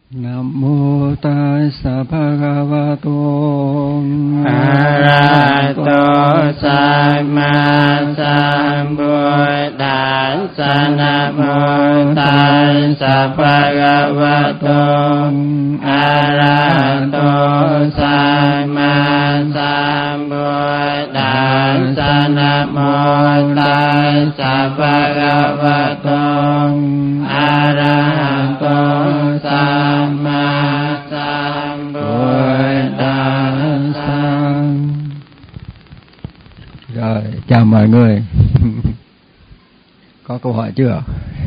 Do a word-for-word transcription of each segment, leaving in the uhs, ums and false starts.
Nam mô Tassa Bhagavato Arahato Samma Sambuddhassa. Nam mô Tassa Bhagavato Arahato Samma Sambuddhassa. Nam mô Tassa Bhagavato Arahato Samma Sambuddhassa. Rồi, chào mọi người. Có câu hỏi chưa?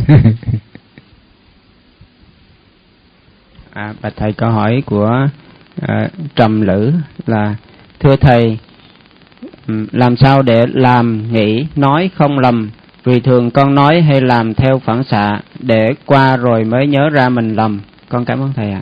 À, bạch thầy, câu hỏi của à, Trầm Lữ là: thưa thầy, làm sao để làm, nghĩ, nói không lầm? Vì thường con nói hay làm theo phản xạ, để qua rồi mới nhớ ra mình lầm. Con cảm ơn thầy ạ.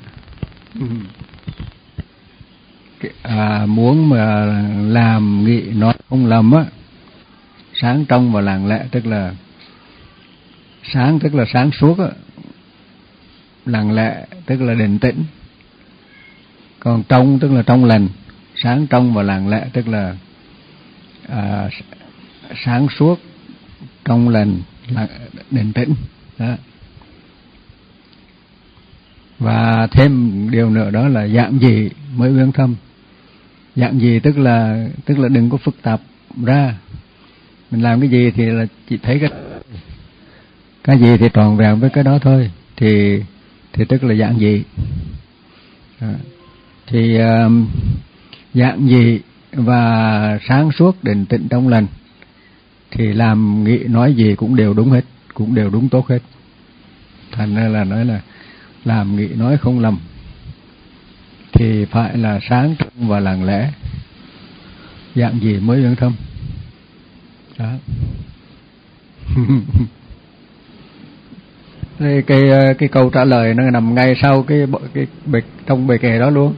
À, muốn mà làm, nghĩ, nói không lầm á, sáng trong và lặng lẽ, tức là sáng tức là sáng suốt á, lặng lẽ tức là định tĩnh, còn trong tức là trong lành. Sáng trong và lặng lẽ tức là à, sáng suốt, trong lành, định tĩnh đó. Và thêm điều nữa đó là dạng gì mới uyên thâm. Dạng gì tức là tức là đừng có phức tạp ra. Mình làm cái gì thì là chỉ thấy cái cái gì thì tròn vẹn với cái đó thôi, thì thì tức là dạng gì. À, thì uh, dạng gì và sáng suốt, định tĩnh, trong lành thì làm, nghĩ, nói gì cũng đều đúng hết, cũng đều đúng tốt hết. Thành ra là nói là làm, nghĩ, nói không lầm thì phải là sáng trong và lặng lẽ, dạng gì mới uyên thâm đó. Cái, cái cái câu trả lời nó nằm ngay sau cái cái bịch trong bài kệ đó luôn.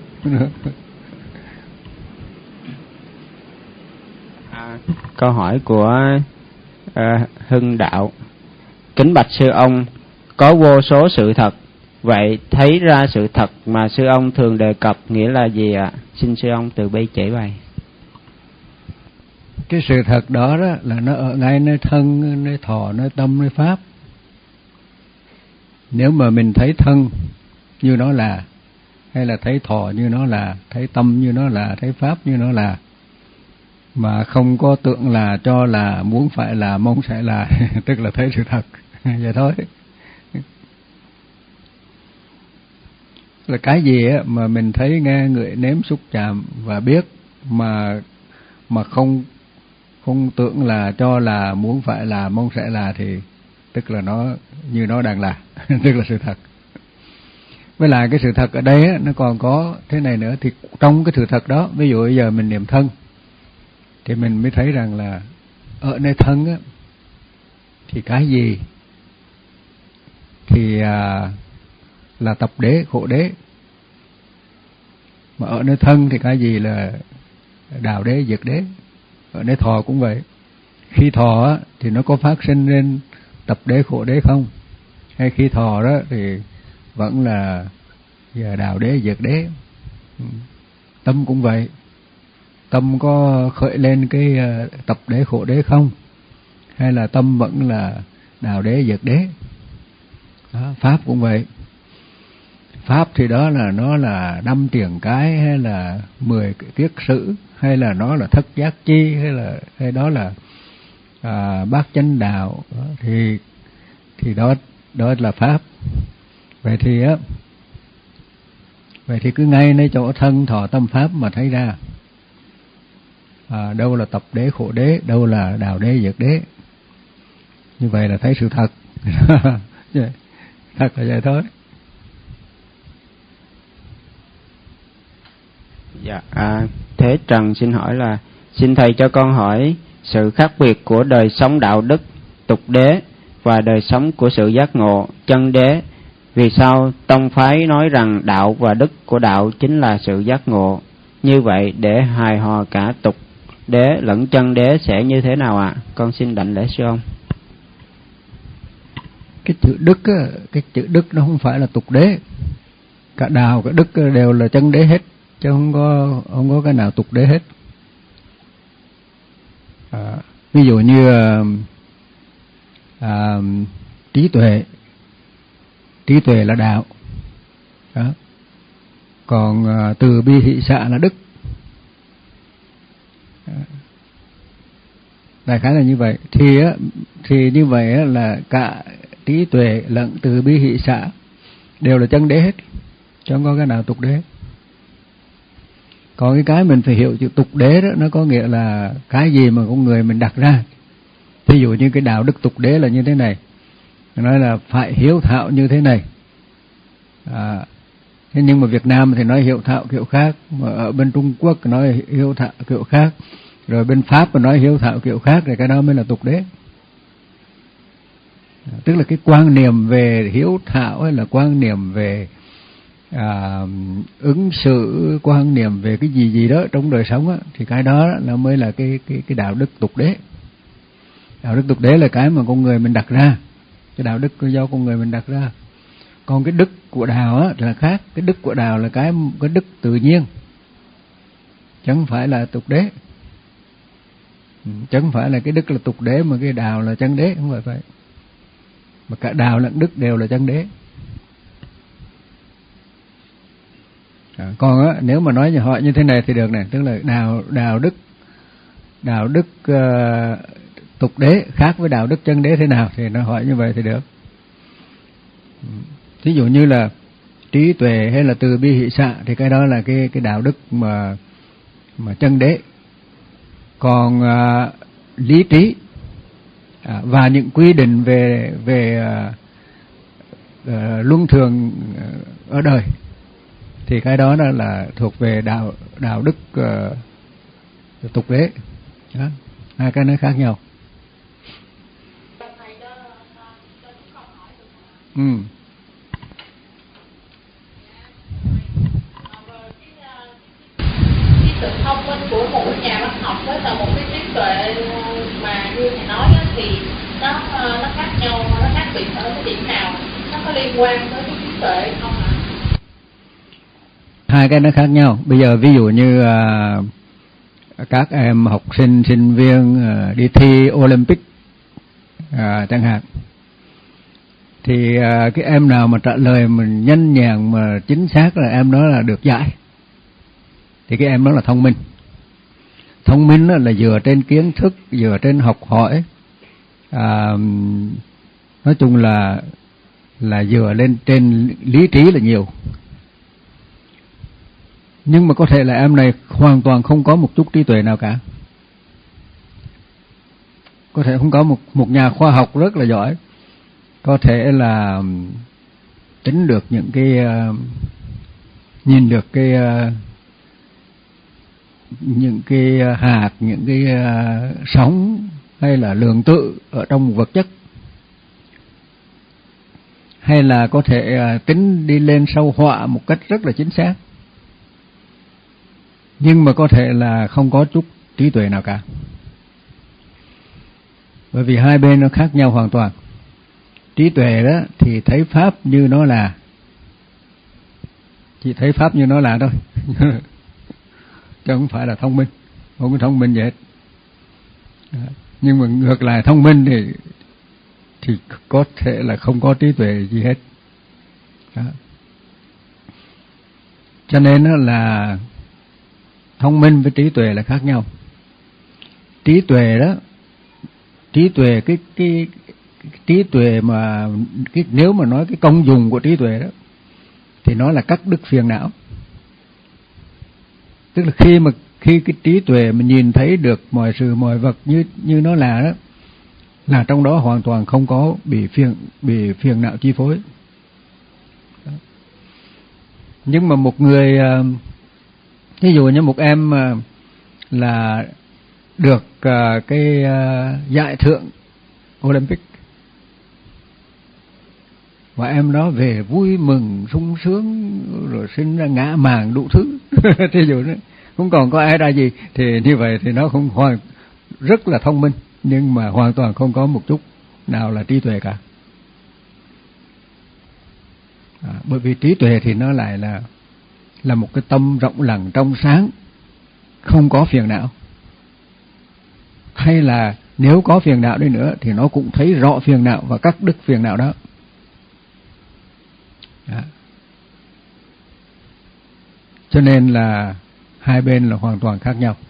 À, câu hỏi của à, Hưng Đạo: kính bạch sư ông, có vô số sự thật, vậy thấy ra sự thật mà sư ông thường đề cập nghĩa là gì ạ? Xin sư ông từ bi chỉ bày. Cái sự thật đó, đó là nó ở ngay nơi thân, nơi thọ, nơi tâm, nơi pháp. Nếu mà mình thấy thân như nó là, hay là thấy thọ như nó là, thấy tâm như nó là, thấy pháp như nó là, mà không có tưởng là, cho là, muốn phải là, mong sẽ là, tức là thấy sự thật. Vậy thôi. Là cái gì á mà mình thấy, nghe, ngửi, nếm, xúc, chạm và biết mà mà không không tưởng là, cho là, muốn phải là, mong sẽ là, thì tức là nó như nó đang là, tức là sự thật. Với lại cái sự thật ở đây á, nó còn có thế này nữa, thì trong cái sự thật đó, ví dụ bây giờ mình niệm thân thì mình mới thấy rằng là ở nơi thân á thì cái gì thì à, là tập đế, khổ đế, mà ở nơi thân thì cái gì là đạo đế, diệt đế. Ở nơi thọ cũng vậy. Khi thọ á, thì nó có phát sinh lên tập đế, khổ đế không? Hay khi thọ đó thì vẫn là giờ đạo đế, diệt đế. Tâm cũng vậy. Tâm có khởi lên cái tập đế, khổ đế không? Hay là tâm vẫn là đạo đế, diệt đế? Đó, pháp cũng vậy. Pháp thì đó là nó là năm tiền cái, hay là mười kiết sử, hay là nó là thất giác chi, hay là hay đó là à, bát chánh đạo đó, thì thì đó đó là pháp. Vậy thì á, vậy thì cứ ngay nơi chỗ thân thọ tâm pháp mà thấy ra à, đâu là tập đế, khổ đế, đâu là đạo đế, diệt đế. Như vậy là thấy sự thật. Thật là vậy thôi. Dạ, à, Thế Trần xin hỏi là: xin thầy cho con hỏi sự khác biệt của đời sống đạo đức, tục đế và đời sống của sự giác ngộ, chân đế. Vì sao tông phái nói rằng đạo và đức của đạo chính là sự giác ngộ? Như vậy để hài hòa cả tục đế lẫn chân đế sẽ như thế nào ạ? À? Con xin đảnh lễ sư ông. Cái chữ đức á, cái chữ đức nó không phải là tục đế. cả đạo cả đức đều là chân đế hết, chứ không có không có cái nào tục đế hết. À, ví dụ như à, à, trí tuệ, trí tuệ là đạo đó. Còn à, từ bi hỷ xả là đức. À, đại khái là như vậy. Thì á, thì như vậy á, là cả trí tuệ lẫn từ bi hỷ xả đều là chân đế hết, chứ không có cái nào tục đế. Còn cái cái mình phải hiểu chữ tục đế đó, nó có nghĩa là cái gì mà con người mình đặt ra. Ví dụ như cái đạo đức tục đế là như thế này, nói là phải hiếu thảo như thế này. À, thế nhưng mà Việt Nam thì nói hiếu thảo kiểu khác, mà ở bên Trung Quốc nói hiếu thảo kiểu khác, rồi bên Pháp mà nói hiếu thảo kiểu khác, thì cái đó mới là tục đế. À, tức là cái quan niệm về hiếu thảo hay là quan niệm về à, ứng xử, quan niệm về cái gì gì đó trong đời sống á, thì cái đó là mới là cái cái cái đạo đức tục đế. Đạo đức tục đế là cái mà con người mình đặt ra, cái đạo đức do con người mình đặt ra. Còn cái đức của đạo á là khác, cái đức của đạo là cái cái đức tự nhiên, chẳng phải là tục đế. Chẳng phải là cái đức là tục đế mà cái đạo là chân đế, không phải vậy. Mà cả đạo lẫn đức đều là chân đế. À, còn á, nếu mà nói họ như thế này thì được này, tức là đạo đạo đức đạo đức uh, tục đế khác với đạo đức chân đế thế nào, thì nó hỏi như vậy thì được. Ví dụ như là trí tuệ hay là từ bi hỷ xả thì cái đó là cái cái đạo đức mà mà chân đế. Còn uh, lý trí à, và những quy định về về uh, uh, luân thường ở đời thì cái đó là, là thuộc về đạo đạo đức uh, tục đế. Đó, hai cái nó khác nhau. Ừ. Sự thông minh của một nhà văn học với là một cái trí tuệ mà như thầy nói đó, thì nó nó khác nhau, nó khác biệt ở cái điểm nào, nó có liên quan tới cái trí tuệ không ạ? Hai cái nó khác nhau. Bây giờ ví dụ như uh, các em học sinh sinh viên uh, đi thi Olympic uh, chẳng hạn, thì uh, cái em nào mà trả lời mình nhanh nhàng mà chính xác là em đó là được giải, thì cái em đó là thông minh. Thông minh đó là dựa trên kiến thức, dựa trên học hỏi, à, nói chung là là dựa lên trên lý trí là nhiều. Nhưng mà có thể là em này hoàn toàn không có một chút trí tuệ nào cả. Có thể không có một một nhà khoa học rất là giỏi, có thể là tính được những cái uh, nhìn được cái uh, những cái hạt, những cái uh, sóng hay là lượng tử ở trong vật chất, hay là có thể uh, tính đi lên sâu họa một cách rất là chính xác, nhưng mà có thể là không có chút trí tuệ nào cả. Bởi vì hai bên nó khác nhau hoàn toàn. Trí tuệ đó thì thấy pháp như nó là, chỉ thấy pháp như nó là thôi chứ không phải là thông minh, không có thông minh gì hết. Nhưng mà ngược lại thông minh thì thì có thể là không có trí tuệ gì hết. Đó. Cho nên là thông minh với trí tuệ là khác nhau. Trí tuệ đó, trí tuệ cái cái, cái trí tuệ mà cái, nếu mà nói cái công dụng của trí tuệ đó thì nó là cắt đứt phiền não. Tức là khi mà khi cái trí tuệ mà nhìn thấy được mọi sự mọi vật như như nó là đó, là trong đó hoàn toàn không có bị phiền bị phiền não chi phối. Đó. Nhưng mà một người, ví dụ như một em là được cái giải thưởng Olympic, và em đó về vui mừng sung sướng rồi sinh ra ngã màng đủ thứ thí dụ đó, không còn có ai ra gì, thì như vậy thì nó không hoàn rất là thông minh, nhưng mà hoàn toàn không có một chút nào là trí tuệ cả. À, bởi vì trí tuệ thì nó lại là là một cái tâm rộng lặng trong sáng, không có phiền não. Hay là nếu có phiền não đi nữa thì nó cũng thấy rõ phiền não và cắt đứt phiền não đó. Đó. Cho nên là hai bên là hoàn toàn khác nhau.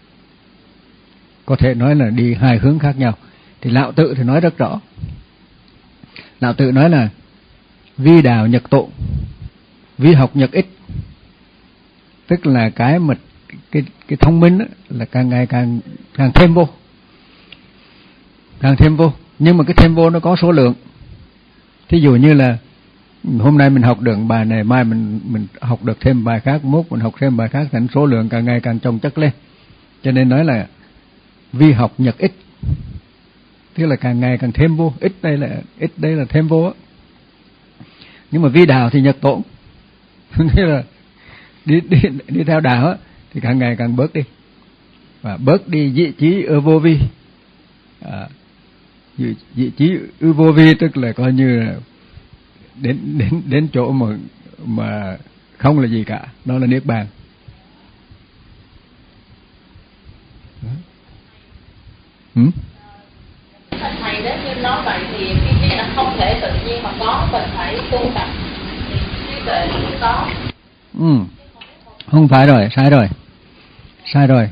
Có thể nói là đi hai hướng khác nhau. Thì Lão Tự thì nói rất rõ. Lão Tự nói là vi đào nhật tộ, vi học nhật ích. Tức là cái mà cái cái thông minh đó, là càng ngày càng càng thêm vô, càng thêm vô. Nhưng mà cái thêm vô nó có số lượng. Thí dụ như là hôm nay mình học được bài này, mai mình mình học được thêm bài khác, mốt mình học thêm bài khác, thành số lượng càng ngày càng chồng chất lên. Cho nên nói là vi học nhật ích, tức là càng ngày càng thêm vô. Ít đây là ít đây là thêm vô á. Nhưng mà vi đạo thì nhật tổn, nghĩa là đi đi đi theo đạo á thì càng ngày càng bớt đi, và bớt đi dị chí ở vô vi. À, dị, dị chí ở vô vi tức là coi như là đến đến đến chỗ mà mà không là gì cả, đó là niết bàn. Ừ? Thầy đến như nói vậy thì cái này nó không thể tự nhiên mà có, mình phải tu tập thì trí tuệ mới có. Ừ. Không phải rồi, sai rồi. Sai rồi.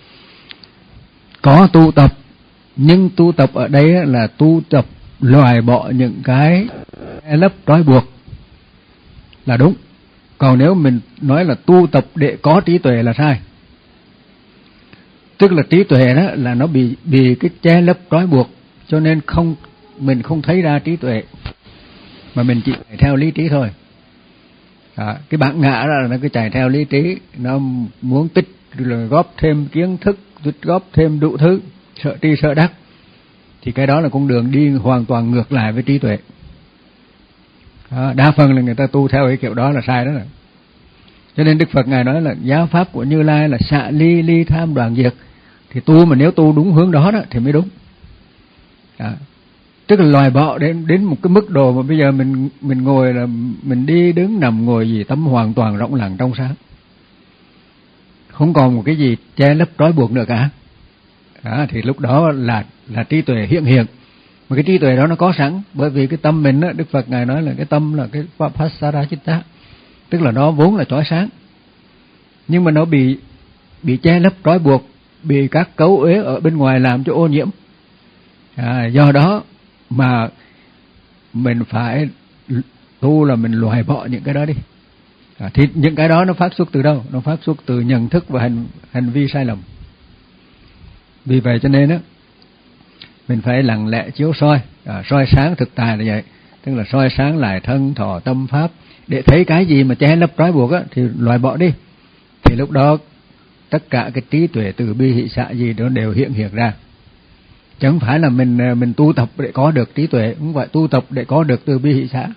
Có tu tập, nhưng tu tập ở đây là tu tập loại bỏ những cái lấp trói buộc là đúng. Còn nếu mình nói là tu tập để có trí tuệ là sai. Tức là trí tuệ đó là nó bị bị cái che lấp trói buộc, cho nên không mình không thấy ra trí tuệ, mà mình chỉ chạy theo lý trí thôi. Đó, cái bản ngã là nó cứ chạy theo lý trí, nó muốn tích rồi góp thêm kiến thức, tích góp thêm đủ thứ, sợ tri sợ đắc, thì cái đó là con đường đi hoàn toàn ngược lại với trí tuệ. Đó, đa phần là người ta tu theo cái kiểu đó là sai đó rồi. Cho nên Đức Phật Ngài nói là giáo pháp của Như Lai là xạ ly ly tham đoạn diệt. Thì tu mà nếu tu đúng hướng đó, đó thì mới đúng. Đó. Tức là loài bỏ đến đến một cái mức độ mà bây giờ mình mình ngồi là mình đi đứng nằm ngồi gì tâm hoàn toàn rộng lặng trong sáng, không còn một cái gì che lấp trói buộc nữa cả. Đó, thì lúc đó là là trí tuệ hiện hiện. Mà cái trí tuệ đó nó có sẵn, bởi vì cái tâm mình đó, Đức Phật Ngài nói là cái tâm là cái Vapasara Chitta, tức là nó vốn là chói sáng, nhưng mà nó bị bị che lấp trói buộc, bị các cấu uế ở bên ngoài làm cho ô nhiễm. À, do đó mà mình phải tu là mình loại bỏ những cái đó đi. À, thì những cái đó nó phát xuất từ đâu? Nó phát xuất từ nhận thức và hành hành vi sai lầm. Vì vậy cho nên đó, mình phải lặng lẽ chiếu soi, à, soi sáng thực tại là vậy, tức là soi sáng lại thân thọ tâm pháp, để thấy cái gì mà che lấp trói buộc á thì loại bỏ đi. Thì lúc đó tất cả cái trí tuệ từ bi hỷ xả gì đó đều hiện hiện ra. Chẳng phải là mình mình tu tập để có được trí tuệ, không phải tu tập để có được từ bi hỷ xả.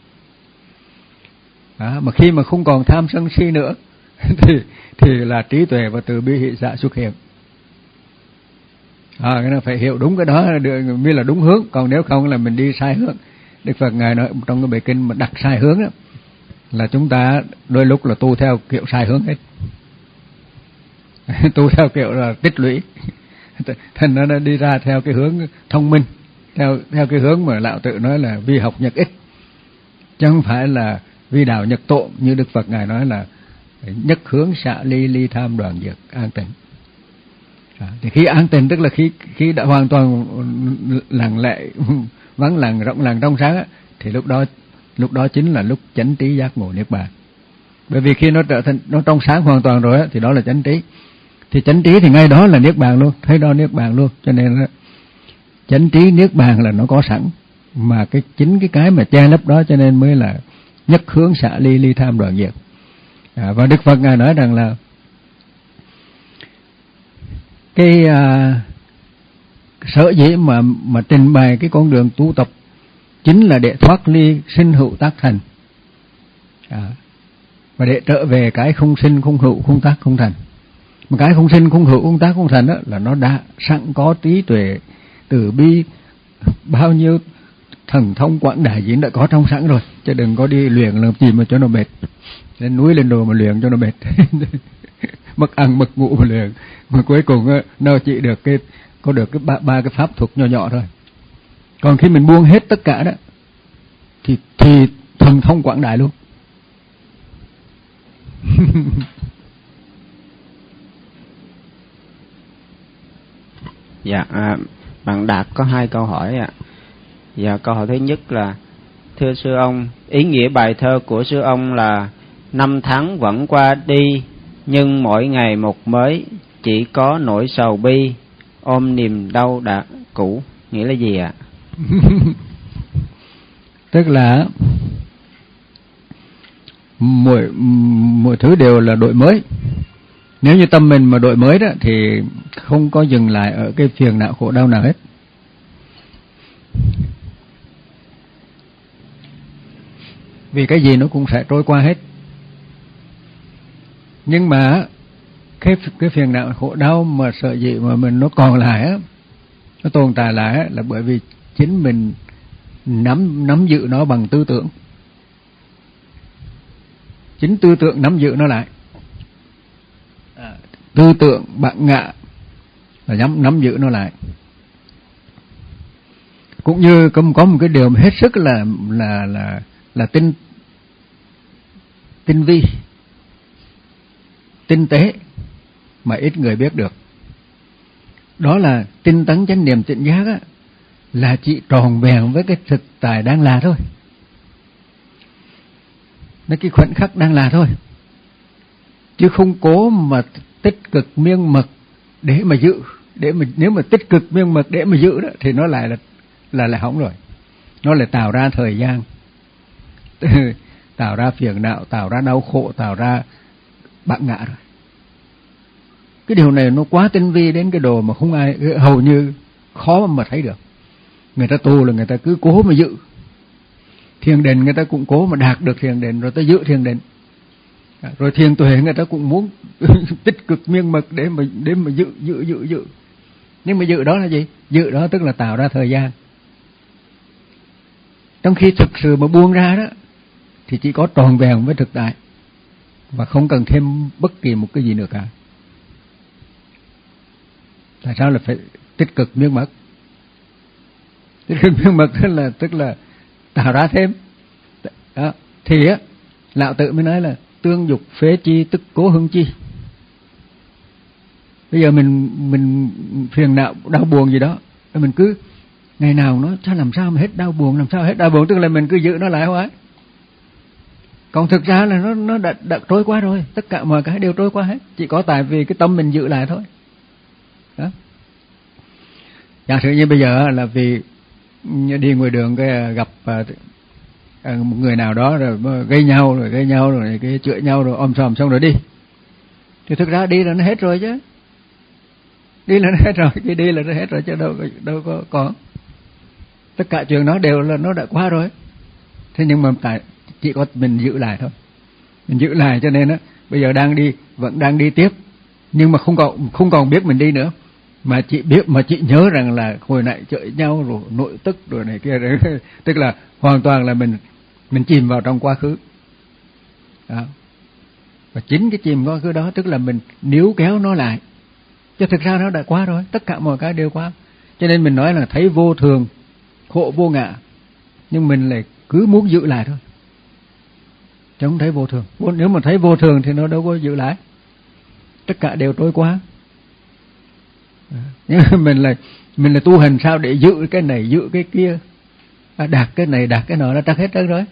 Đó, mà khi mà không còn tham sân si nữa thì thì là trí tuệ và từ bi hỷ xả xuất hiện. À, cái nó phải hiểu đúng cái đó được, mới là đúng hướng. Còn nếu không là mình đi sai hướng. Đức Phật Ngài nói trong cái bài kinh mà đặt sai hướng đó, là chúng ta đôi lúc là tu theo kiểu sai hướng hết. Tu theo kiểu là tích lũy, thành nó đi ra theo cái hướng thông minh, theo theo cái hướng mà Lão Tự nói là vi học nhật ích, chứ không phải là vi đạo nhật tộ, như Đức Phật Ngài nói là nhất hướng xạ ly ly tham đoạn diệt an tịnh. À, thì khi an tịnh tức là khi khi đã hoàn toàn lặng lẽ, vắng lặng, rộng lặng trong sáng á, thì lúc đó lúc đó chính là lúc chánh trí giác ngộ niết bàn. Bởi vì khi nó trở thành nó trong sáng hoàn toàn rồi á, thì đó là chánh trí. Thì chánh trí thì ngay đó là niết bàn luôn, thấy đó niết bàn luôn. Cho nên là chánh trí niết bàn là nó có sẵn, mà cái chính cái cái mà che lấp đó cho nên mới là nhất hướng xạ ly ly tham đoạn diệt. À, và Đức Phật Ngài nói rằng là cái à, sở dĩ mà mà trình bày cái con đường tu tập chính là để thoát ly sinh hữu tác thành, à, và để trở về cái không sinh không hữu không tác không thành. Mà cái không sinh không hữu không tác không thành đó là nó đã sẵn có trí tuệ từ bi bao nhiêu thần thông quảng đại gì đã có trong sẵn rồi, chứ đừng có đi luyện làm gì mà cho nó mệt, lên núi lên đồ mà luyện cho nó mệt. Mất ăn mất ngủ mà luyện, mà cuối cùng nó chỉ được cái có được cái ba, ba cái pháp thuật nhỏ nhỏ thôi. Còn khi mình buông hết tất cả đó thì thì thần thông quảng đại luôn. Dạ, à, bạn Đạt có hai câu hỏi ạ. À. Dạ, câu hỏi thứ nhất là: thưa sư ông, ý nghĩa bài thơ của sư ông là năm tháng vẫn qua đi, nhưng mỗi ngày một mới, chỉ có nỗi sầu bi, ôm niềm đau đã cũ, nghĩa là gì ạ? Tức là mỗi mỗi thứ đều là đổi mới. Nếu như tâm mình mà đổi mới đó thì không có dừng lại ở cái phiền não khổ đau nào hết. Vì cái gì nó cũng sẽ trôi qua hết. Nhưng mà cái cái phiền não khổ đau mà sợ gì mà mình nó còn lại á, nó tồn tại lại á, là bởi vì chính mình nắm nắm giữ nó bằng tư tưởng. Chính tư tưởng nắm giữ nó lại. À, tư tưởng bạn ngạ là nắm nắm giữ nó lại. Cũng như có, có một cái điều mà hết sức là là là là tinh tinh vi, tinh tế mà ít người biết được. Đó là tinh tấn chánh niệm tỉnh giác á, là chỉ tròn vẹn với cái thực tại đang là thôi. Nó cái khoảnh khắc đang là thôi. Chứ không cố mà tích cực miên mật để mà giữ, để mà nếu mà tích cực miên mật để mà giữ đó thì nó lại là là là hỏng rồi. Nó lại tạo ra thời gian, tạo ra phiền não, tạo ra đau khổ, tạo ra bạn ngã rồi. Cái điều này nó quá tinh vi đến cái độ mà không ai, hầu như khó mà thấy được. Người ta tu là người ta cứ cố mà giữ thiền định, người ta cũng cố mà đạt được thiền định rồi ta giữ thiền định. Rồi thiền tuệ người ta cũng muốn tích cực miên mật để mà để mà giữ giữ giữ giữ. Nhưng mà giữ đó là gì? Giữ đó tức là tạo ra thời gian. Trong khi thực sự mà buông ra đó thì chỉ có tròn vẹn với thực tại và không cần thêm bất kỳ một cái gì nữa cả. Tại sao là phải tích cực miên mật? Tích cực miên mật tức là tức là tạo ra thêm. Đó. Thì á, Lão Tử mới nói là tương dục phế chi tức cố hưng chi. Bây giờ mình mình phiền não đau buồn gì đó, mình cứ ngày nào nó sao làm sao mà hết đau buồn, làm sao hết đau buồn, tức là mình cứ giữ nó lại hoài. Còn thực ra là nó nó đã, đã trôi qua rồi, tất cả mọi cái đều trôi qua hết, chỉ có tại vì cái tâm mình giữ lại thôi. Đó. Giả sử như bây giờ là vì đi ngoài đường cái gặp một người nào đó rồi gây nhau rồi gây nhau rồi cái chửi nhau rồi om sòm xong rồi đi, thì thực ra đi là nó hết rồi chứ, đi là nó hết rồi, cái đi là nó hết rồi chứ đâu đâu có còn. Tất cả chuyện đó đều là nó đã qua rồi. Thế nhưng mà tại chỉ có mình giữ lại thôi, mình giữ lại cho nên á bây giờ đang đi vẫn đang đi tiếp, nhưng mà không còn không còn biết mình đi nữa, mà chị biết mà chị nhớ rằng là hồi nãy chửi nhau rồi nội tức rồi này kia rồi. Tức là hoàn toàn là mình mình chìm vào trong quá khứ đó. Và chính cái chìm quá khứ đó tức là mình níu kéo nó lại, chứ thực ra nó đã qua rồi, tất cả mọi cái đều qua. Cho nên mình nói là thấy vô thường khổ vô ngã, nhưng mình lại cứ muốn giữ lại thôi, chứ không thấy vô thường. Nếu mà thấy vô thường thì nó đâu có giữ lại, tất cả đều trôi qua. Nhưng mình là mình là tu hành sao để giữ cái này giữ cái kia, đạt cái này đạt cái nọ là trắc hết trơn rồi.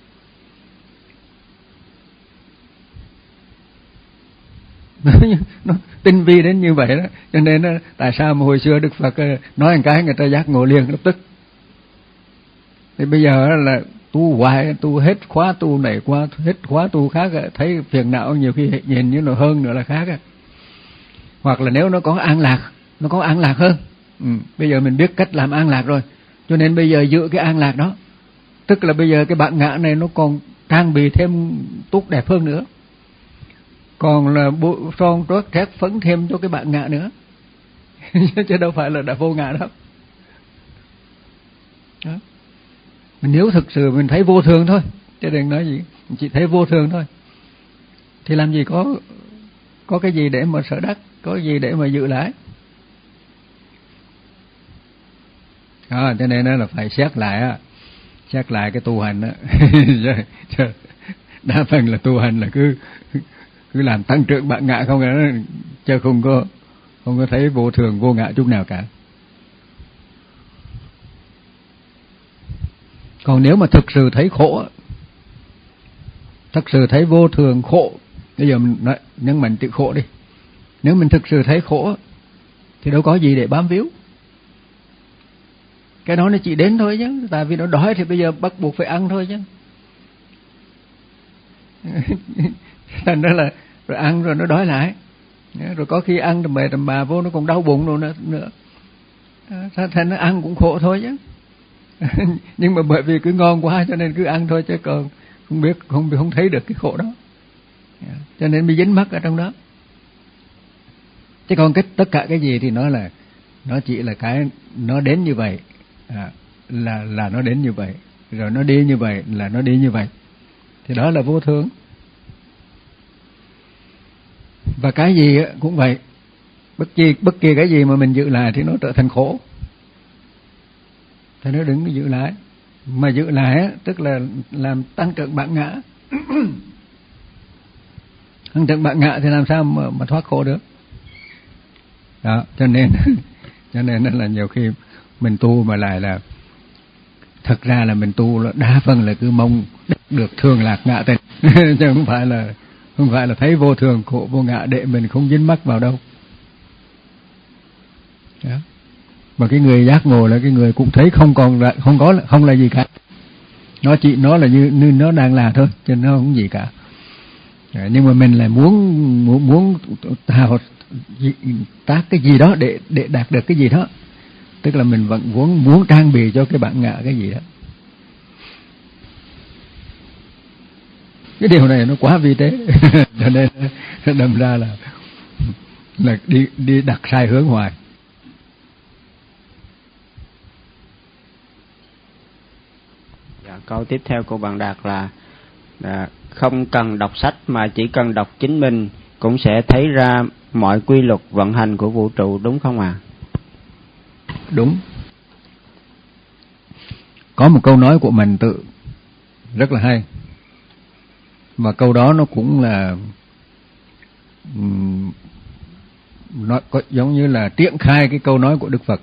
Nó tinh vi đến như vậy đó, cho nên đó, tại sao mà hồi xưa Đức Phật nói một cái người ta giác ngộ liền lập tức. Thì bây giờ là tu hoài, tu hết khóa tu này qua hết khóa tu khác, thấy phiền não nhiều khi nhìn như nó hơn nữa là khác. Hoặc là nếu nó có an lạc, nó có an lạc hơn. Ừ, bây giờ mình biết cách làm an lạc rồi, cho nên bây giờ giữ cái an lạc đó, tức là bây giờ cái bản ngã này nó còn trang bị thêm tốt đẹp hơn nữa, còn là bộ son trót thét phấn thêm cho cái bản ngã nữa. Chứ đâu phải là đã vô ngã đâu. Đó. Nếu thực sự mình thấy vô thường thôi, chứ đừng nói gì, chỉ thấy vô thường thôi, thì làm gì có có cái gì để mà sợ đắc, có cái gì để mà giữ lại. À, cho nên là phải xét lại á, xét lại cái tu hành á. Đa phần là tu hành là cứ cứ làm tăng trưởng bạn ngã không à, chứ không có không có thấy vô thường vô ngã chút nào cả. Còn nếu mà thực sự thấy khổ, thực sự thấy vô thường khổ, bây giờ mình nói nhưng mình tự khổ đi, nếu mình thực sự thấy khổ thì đâu có gì để bám víu. Cái đó nó chỉ đến thôi chứ, tại vì nó đói thì bây giờ bắt buộc phải ăn thôi chứ. Thành ra là rồi ăn rồi nó đói lại, rồi có khi ăn tầm bề tầm bà vô nó còn đau bụng rồi nữa, nữa. Thành nó ăn cũng khổ thôi chứ. Nhưng mà bởi vì cứ ngon quá cho nên cứ ăn thôi, chứ còn không biết không không thấy được cái khổ đó, cho nên bị dính mắc ở trong đó. Chứ còn cái tất cả cái gì thì nó là nó chỉ là cái nó đến như vậy, à, là là nó đến như vậy, rồi nó đi như vậy là nó đi như vậy, thì đó là vô thường. Và cái gì cũng vậy, bất kỳ bất kỳ cái gì mà mình giữ lại thì nó trở thành khổ. Thì nó đừng có giữ lại, mà giữ lại tức là làm tăng trưởng bản ngã. Tăng trưởng bản ngã thì làm sao mà, mà thoát khổ được. Đó, cho nên cho nên là nhiều khi mình tu mà lại là thật ra là mình tu là đa phần là cứ mong được thường lạc ngã tịnh, chứ không phải là không phải là thấy vô thường khổ vô ngã để mình không dính mắc vào đâu. Đó. Mà cái người giác ngộ là cái người cũng thấy không còn là, không có không là gì cả, nó chỉ nó là như, như nó đang là thôi, chứ nó không gì cả. Đó, nhưng mà mình lại muốn muốn muốn tạo tác cái gì đó để để đạt được cái gì đó, tức là mình vẫn muốn muốn trang bị cho cái bản ngã cái gì đó. Cái điều này nó quá vi tế, cho nên đâm ra là là đi đi đặt sai hướng hoài. Dạ, câu tiếp theo của bạn Đạt là, là không cần đọc sách mà chỉ cần đọc chính mình cũng sẽ thấy ra mọi quy luật vận hành của vũ trụ, đúng không ạ? À? Đúng. Có một câu nói của mình tự rất là hay, mà câu đó nó cũng là nó có giống như là triển khai cái câu nói của Đức Phật.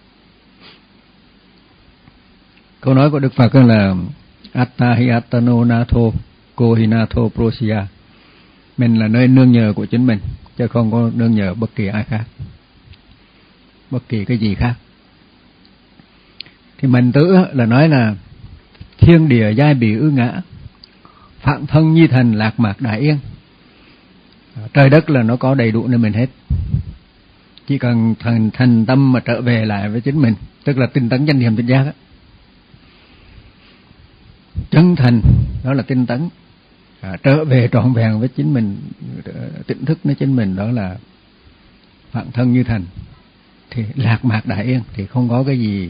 Câu nói của Đức Phật là Atta hi attano natho ko hi natho prosya. Mình là nơi nương nhờ của chính mình, chứ không có nương nhờ bất kỳ ai khác, bất kỳ cái gì khác. Thì mình tự là nói là thiên địa giai bỉ ư ngã, phạn thân nhi thần lạc mạc đại yên. Trời đất là nó có đầy đủ nơi mình hết, chỉ cần thành thành tâm mà trở về lại với chính mình, tức là tinh tấn chánh niệm tỉnh giác á. Chân thành đó là tinh tấn, à, trở về trọn vẹn với chính mình, tỉnh thức với chính mình, đó là phạn thân như thành, thì lạc mạc đại yên, thì không có cái gì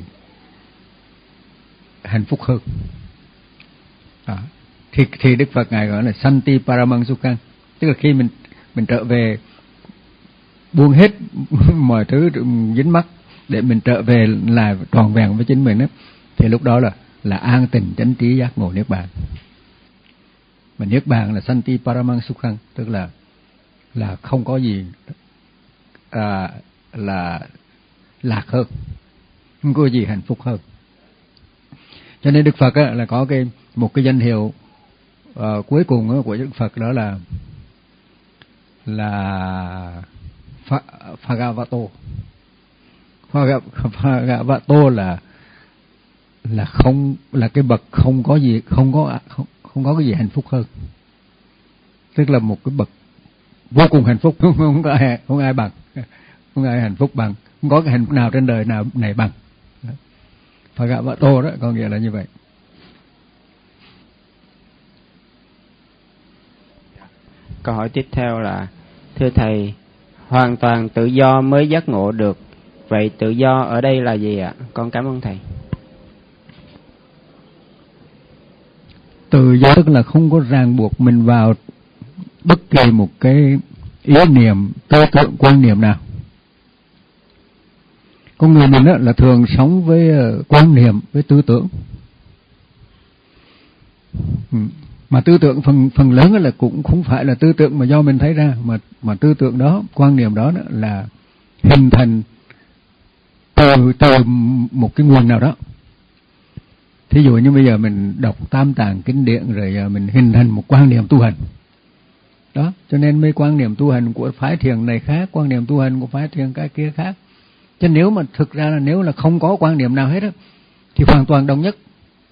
hạnh phúc hơn. Đó. Thì, thì Đức Phật ngài gọi là santi paramang sukhang, tức là khi mình mình trở về buông hết mọi thứ dính mắc để mình trở về lại trọn vẹn với chính mình đó, thì lúc đó là là an tình chánh trí giác ngộ niết bàn. Mà niết bàn là santi paramang sukhang, tức là là không có gì à, là lạc hơn, không có gì hạnh phúc hơn. Cho nên Đức Phật á, là có cái một cái danh hiệu uh, cuối cùng á, của Đức Phật, đó là là Phagavato. Phagavato là là không, là cái bậc không có gì, không có không, không có cái gì hạnh phúc hơn, tức là một cái bậc vô cùng hạnh phúc, không, không có ai không ai bằng, không ai hạnh phúc bằng, không có cái hạnh phúc nào trên đời nào này bằng. Phagavato đó có nghĩa là như vậy. Câu hỏi tiếp theo là, thưa thầy, hoàn toàn tự do mới giác ngộ được, vậy tự do ở đây là gì ạ? Con cảm ơn thầy. Tự do tức là không có ràng buộc mình vào bất kỳ một cái ý niệm, tư tưởng, quan niệm nào. Con người mình là thường sống với quan niệm, với tư tưởng. Mà tư tưởng phần phần lớn là cũng không phải là tư tưởng mà do mình thấy ra, mà mà tư tưởng đó, quan niệm đó là hình thành từ từ một cái nguồn nào đó. Thí dụ như bây giờ mình đọc Tam Tạng kinh điển rồi giờ mình hình thành một quan niệm tu hành. Đó, cho nên mấy quan niệm tu hành của phái thiền này khác, quan niệm tu hành của phái thiền cái kia khác. Chứ nếu mà thực ra là nếu là không có quan niệm nào hết á, thì hoàn toàn đồng nhất.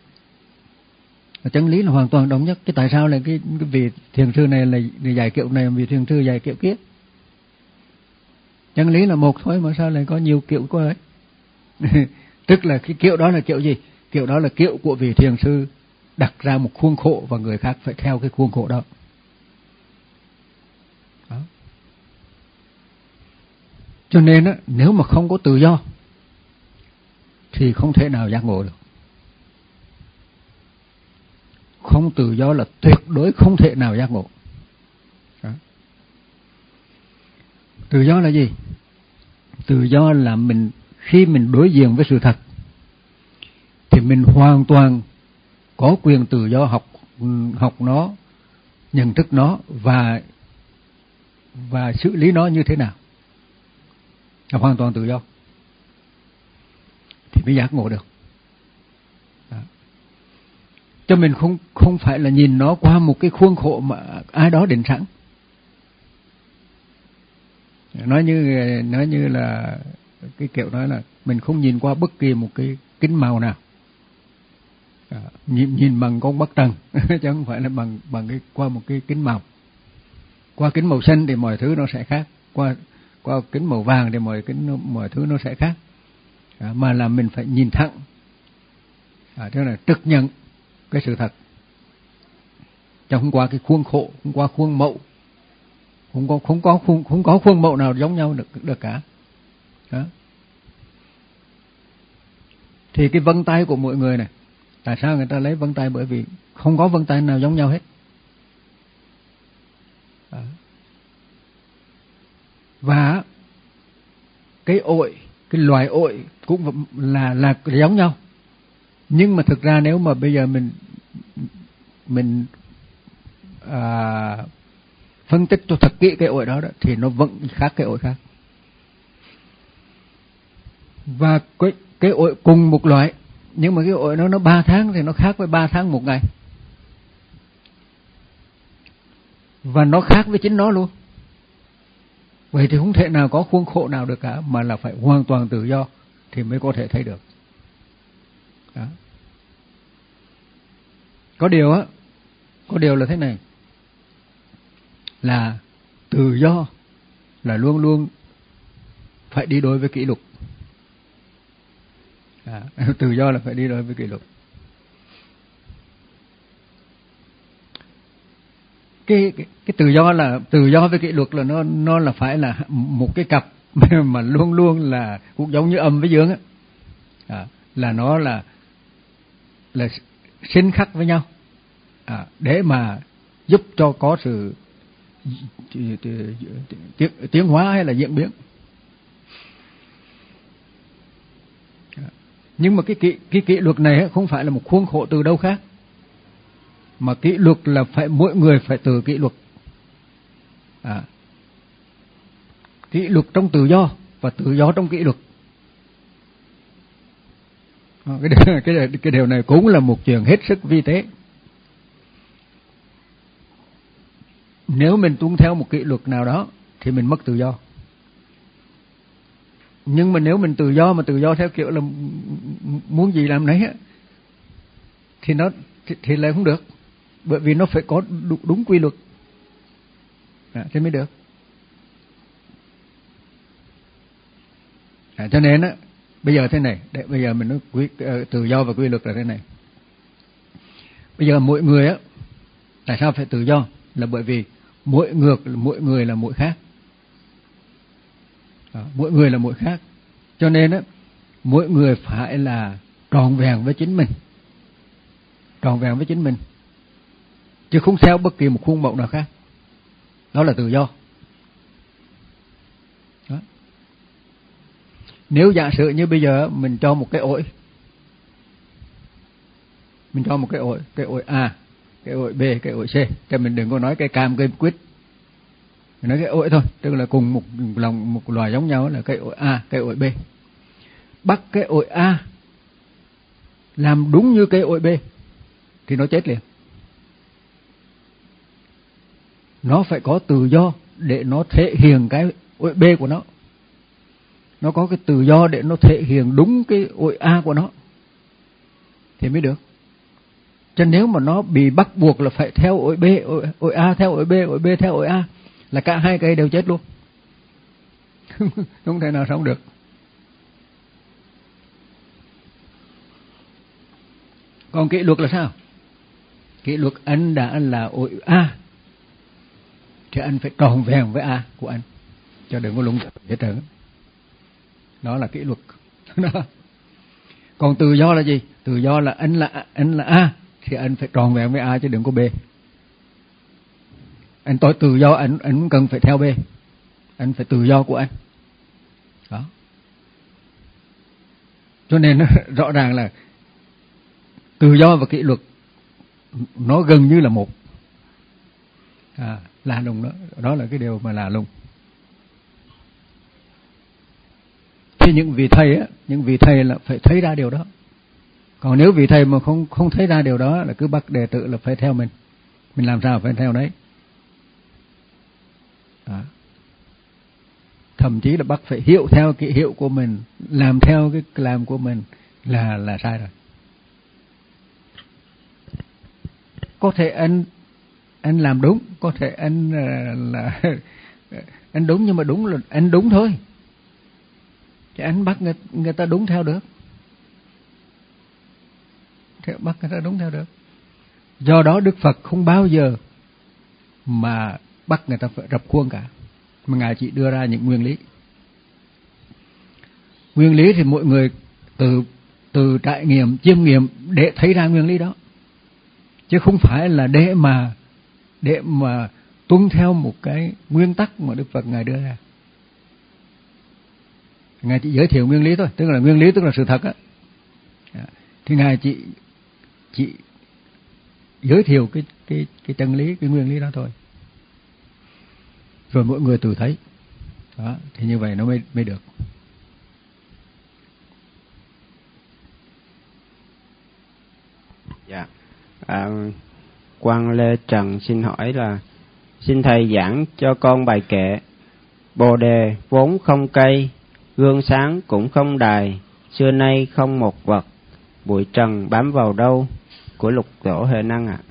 Chân lý là hoàn toàn đồng nhất. Cái tại sao là cái, cái vị thiền sư này là, là dạy kiểu này, vị thiền sư dạy kiểu kia? Chân lý là một thôi mà sao lại có nhiều kiểu của ấy? Tức là cái kiểu đó là kiểu gì? Kiểu đó là kiểu của vị thiền sư đặt ra một khuôn khổ và người khác phải theo cái khuôn khổ đó. Đó. Cho nên á, nếu mà không có tự do thì không thể nào giác ngộ được. Không tự do là tuyệt đối không thể nào giác ngộ. Đó. Tự do là gì? Tự do là mình khi mình đối diện với sự thật thì mình hoàn toàn có quyền tự do học học nó, nhận thức nó và và xử lý nó như thế nào. Là hoàn toàn tự do thì mới giác ngộ được. Đó. Cho mình không không phải là nhìn nó qua một cái khuôn khổ mà ai đó định sẵn. Nói như nói như là cái kiểu nói là mình không nhìn qua bất kỳ một cái kính màu nào. À, nhìn nhìn bằng con mắt trần chứ không phải là bằng bằng cái qua một cái kính màu. Qua kính màu xanh thì mọi thứ nó sẽ khác, qua qua kính màu vàng thì mọi kính mọi thứ nó sẽ khác. À, mà là mình phải nhìn thẳng, à, tức là trực nhận cái sự thật, chứ không qua cái khuôn khổ, không qua khuôn mẫu, không có không có khuôn không có khuôn mẫu nào giống nhau được được cả. Đó. Thì cái vân tay của mỗi người này, tại sao người ta lấy vân tay? Bởi vì không có vân tay nào giống nhau hết. Đó. Và cái ội, cái loài ội cũng là là giống nhau. Nhưng mà thực ra nếu mà bây giờ mình mình à, phân tích cho thật kỹ cái ội đó, đó thì nó vẫn khác cái ội khác. Và cái cái ội cùng một loại, nhưng mà cái ội nó nó ba tháng thì nó khác với ba tháng một ngày. Và nó khác với chính nó luôn. Vậy thì không thể nào có khuôn khổ nào được cả, mà là phải hoàn toàn tự do thì mới có thể thấy được. Đó. Có điều á, có điều là thế này, là tự do là luôn luôn phải đi đối với kỷ luật. À, tự do là phải đi đối với kỷ luật. Cái, cái cái tự do là tự do với kỷ luật là nó nó là phải là một cái cặp mà luôn luôn là cũng giống như âm với dương á, à, là nó là là sinh khắc với nhau, à, để mà giúp cho có sự tiến hóa hay là diễn biến. Nhưng mà cái kỷ, cái kỷ luật này không phải là một khuôn khổ từ đâu khác, mà kỷ luật là phải mỗi người phải tự kỷ luật. À, kỷ luật trong tự do và tự do trong kỷ luật. À, cái, điều, cái, cái điều này cũng là một chuyện hết sức vi tế. Nếu mình tuân theo một kỷ luật nào đó thì mình mất tự do. Nhưng mà nếu mình tự do mà tự do theo kiểu là muốn gì làm nấy á, thì nó thì, thì lại không được, bởi vì nó phải có đúng, đúng quy luật, à, thế mới được. À, cho nên á, bây giờ thế này, để bây giờ mình nói quy, uh, tự do và quy luật là thế này. Bây giờ mỗi người á, tại sao phải tự do? Là bởi vì mỗi ngược mỗi người là mỗi khác. Đó, mỗi người là mỗi khác, cho nên á, mỗi người phải là trọn vẹn với chính mình, trọn vẹn với chính mình. chứ không theo bất kỳ một khuôn mẫu nào khác. Đó là tự do. Đó. Nếu giả sử như bây giờ mình cho một cái ổi, mình cho một cái ổi, cái ổi A, cái ổi B, cái ổi C, thì mình đừng có nói cái cam, cái quýt, mình nói cái ổi thôi, tức là cùng một lòng một loài giống nhau là cái ổi A, cái ổi B. Bắt cái ổi A làm đúng như cái ổi B thì nó chết liền. Nó phải có tự do để nó thể hiện cái ổi B của nó. Nó có cái tự do để nó thể hiện đúng cái ổi A của nó thì mới được. Cho nếu mà nó bị bắt buộc là phải theo ổi B, ổi, ổi A theo ổi B, ổi B theo ổi A, là cả hai cây đều chết luôn. Không thể nào sống được. Còn kỷ luật là sao? Kỷ luật anh đã là ổi A thì anh phải tròn vẹn với A của anh, cho đừng có lung hết trơn. Đó là kỷ luật. Còn tự do là gì? Tự do là anh là anh là A thì anh phải tròn vẹn với A chứ đừng có B. Anh tôi tự do, anh anh cần phải theo B. Anh phải tự do của anh. Đó. Cho nên rõ ràng là tự do và kỷ luật nó gần như là một. À, lạ lùng đó, đó là cái điều mà lạ lùng. Thì những vị thầy á, những vị thầy là phải thấy ra điều đó. Còn nếu vị thầy mà không không thấy ra điều đó là cứ bắt đệ tử là phải theo mình. Mình làm sao phải theo đấy. Đó. Thậm chí là bắt phải hiểu theo cái hiệu của mình, làm theo cái làm của mình là là sai rồi. Có thể anh anh làm đúng, có thể anh là, là anh đúng, nhưng mà đúng là anh đúng thôi. Chứ anh bắt người, người ta đúng theo được. Thì bắt người ta đúng theo được. Do đó Đức Phật không bao giờ mà bắt người ta phải rập khuôn cả, mà Ngài chỉ đưa ra những nguyên lý. Nguyên lý thì mỗi người từ từ trải nghiệm, chiêm nghiệm để thấy ra nguyên lý đó, chứ không phải là để mà để mà tuân theo một cái nguyên tắc mà Đức Phật Ngài đưa ra. Ngài chỉ giới thiệu nguyên lý thôi, tức là nguyên lý tức là sự thật á. Thì Ngài chỉ chỉ giới thiệu cái cái cái chân lý, cái nguyên lý đó thôi. Rồi mỗi người tự thấy. Đó, thì như vậy nó mới mới được. Dạ. À, Quang Lê Trần xin hỏi là xin thầy giảng cho con bài kệ Bồ đề vốn không cây, gương sáng cũng không đài, xưa nay không một vật, bụi trần bám vào đâu, của Lục Tổ Huệ Năng ạ. À.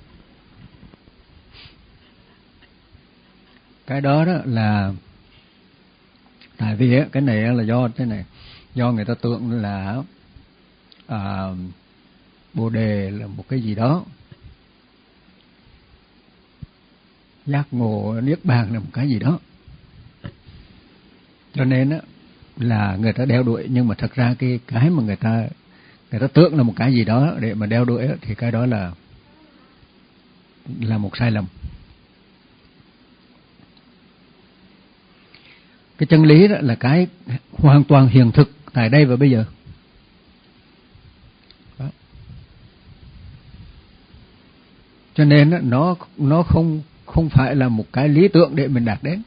Cái đó đó là tại vì cái này là do thế này, do người ta tưởng là à, Bồ đề là một cái gì đó, giác ngộ niết bàn là một cái gì đó, cho nên á là người ta đeo đuổi. Nhưng mà thật ra cái cái mà người ta người ta tưởng là một cái gì đó để mà đeo đuổi thì cái đó là là một sai lầm. Cái chân lý đó là cái hoàn toàn hiện thực tại đây và bây giờ. Đó. Cho nên nó nó không không phải là một cái lý tưởng để mình đạt đến.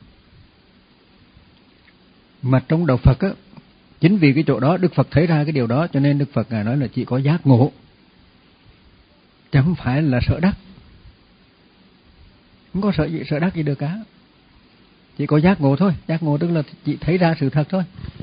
Mà trong đạo Phật á, chính vì cái chỗ đó Đức Phật thấy ra cái điều đó, cho nên Đức Phật Ngài nói là chỉ có giác ngộ, chứ không phải là sợ đắc. Không có sợ gì, sợ đắc gì được cả. Chỉ có giác ngộ thôi. Giác ngộ tức là chỉ thấy ra sự thật thôi.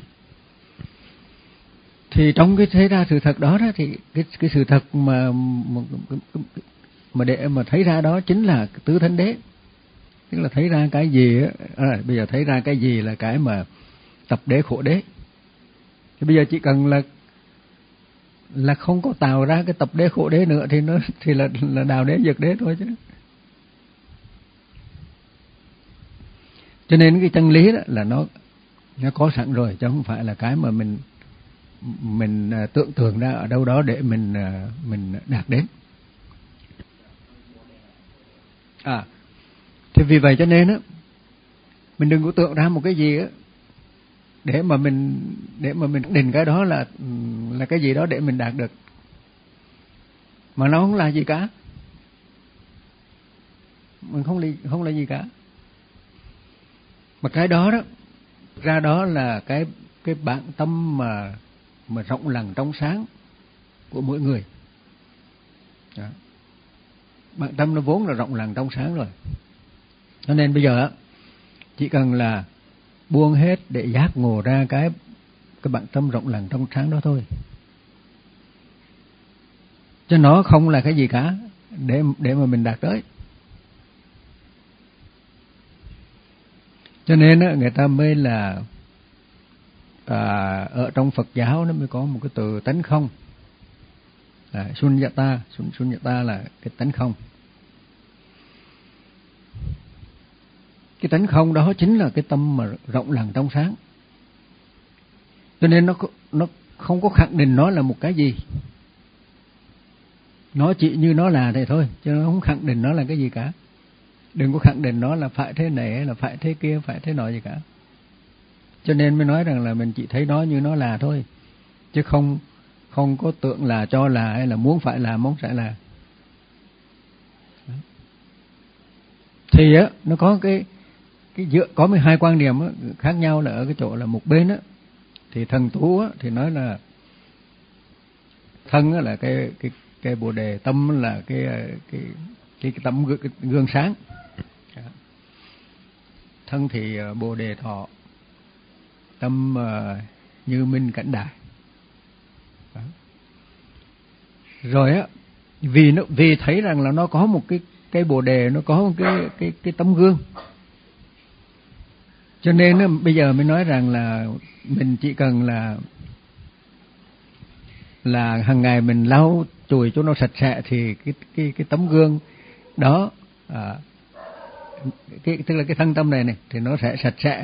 Thì trong cái thấy ra sự thật đó, đó thì cái cái sự thật mà mà để mà thấy ra đó chính là tứ thánh đế. Tức là thấy ra cái gì á, à, bây giờ thấy ra cái gì là cái mà tập đế khổ đế. Thì bây giờ chỉ cần là là không có tạo ra cái tập đế khổ đế nữa thì nó thì là là đào đế diệt đế thôi chứ. Cho nên cái chân lý đó là nó nó có sẵn rồi, chứ không phải là cái mà mình mình tưởng tượng ra ở đâu đó để mình mình đạt đến. À, thì vì vậy cho nên á, mình đừng có tưởng ra một cái gì á để mà mình để mà mình định cái đó là là cái gì đó để mình đạt được, mà nó không là gì cả, mình không là không là gì cả. Mà cái đó đó ra đó là cái cái bản tâm mà mà rộng lặng trong sáng của mỗi người. Đó. Bản tâm nó vốn là rộng lặng trong sáng rồi, cho nên bây giờ chỉ cần là buông hết để giác ngộ ra cái cái bản tâm rộng lặng trong sáng đó thôi, chứ nó không là cái gì cả để để mà mình đạt tới. Cho nên á, người ta mới là à, ở trong Phật giáo nó mới có một cái từ tánh không, à, sunyata, sunyata là cái tánh không. Cái tánh không đó chính là cái tâm mà rộng lặng trong sáng. Cho nên nó nó không có khẳng định nó là một cái gì, nó chỉ như nó là thế thôi, chứ nó không khẳng định nó là cái gì cả. Đừng có khẳng định nó là phải thế này hay là phải thế kia, phải thế nọ gì cả. Cho nên mới nói rằng là mình chỉ thấy nó như nó là thôi, chứ không không có tưởng là, cho là, hay là muốn phải là, mong sẽ là. Thì á, nó có cái cái giữa có mười hai quan điểm á, khác nhau là ở cái chỗ là một bên á thì thần tú á thì nói là thân á là cái cái cái bồ đề, tâm là cái cái cái, cái tấm gương, cái gương sáng. Thân thì bồ đề thọ, tâm uh, như minh cảnh đại. Đó. Rồi á, vì nó vì thấy rằng là nó có một cái cái bồ đề, nó có một cái cái cái tấm gương, cho nên á, bây giờ mới nói rằng là mình chỉ cần là là hàng ngày mình lau chùi cho nó sạch sẽ thì cái cái cái tấm gương đó, à, cái tức là cái thân tâm này này thì nó sẽ sạch sẽ.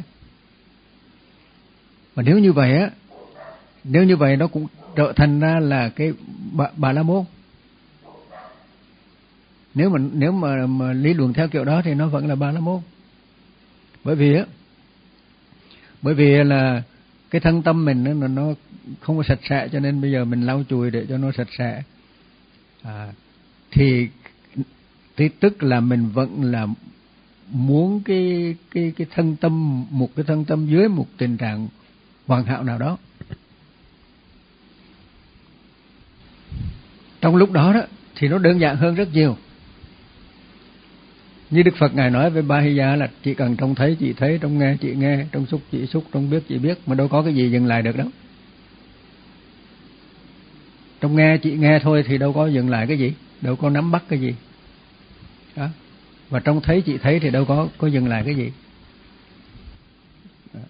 Và nếu như vậy á, nếu như vậy nó cũng trở thành ra là cái bà, bà la môn. Nếu mà nếu mà, mà lý luận theo kiểu đó thì nó vẫn là bà la môn. Bởi vì á, bởi vì là cái thân tâm mình nó, nó không có sạch sẽ, cho nên bây giờ mình lau chùi để cho nó sạch sẽ. À, thì, thì tức là mình vẫn là muốn cái cái cái thân tâm, một cái thân tâm dưới một tình trạng hoàn hảo nào đó. Trong lúc đó đó thì nó đơn giản hơn rất nhiều. Như Đức Phật Ngài nói với Ba Hy Gia là chỉ cần trông thấy chị thấy, trông nghe chị nghe, trông xúc chị xúc, trông biết chị biết, mà đâu có cái gì dừng lại được đâu. Trông nghe chị nghe thôi thì đâu có dừng lại cái gì, đâu có nắm bắt cái gì. Đó. Và trông thấy chị thấy thì đâu có có dừng lại cái gì. Đó.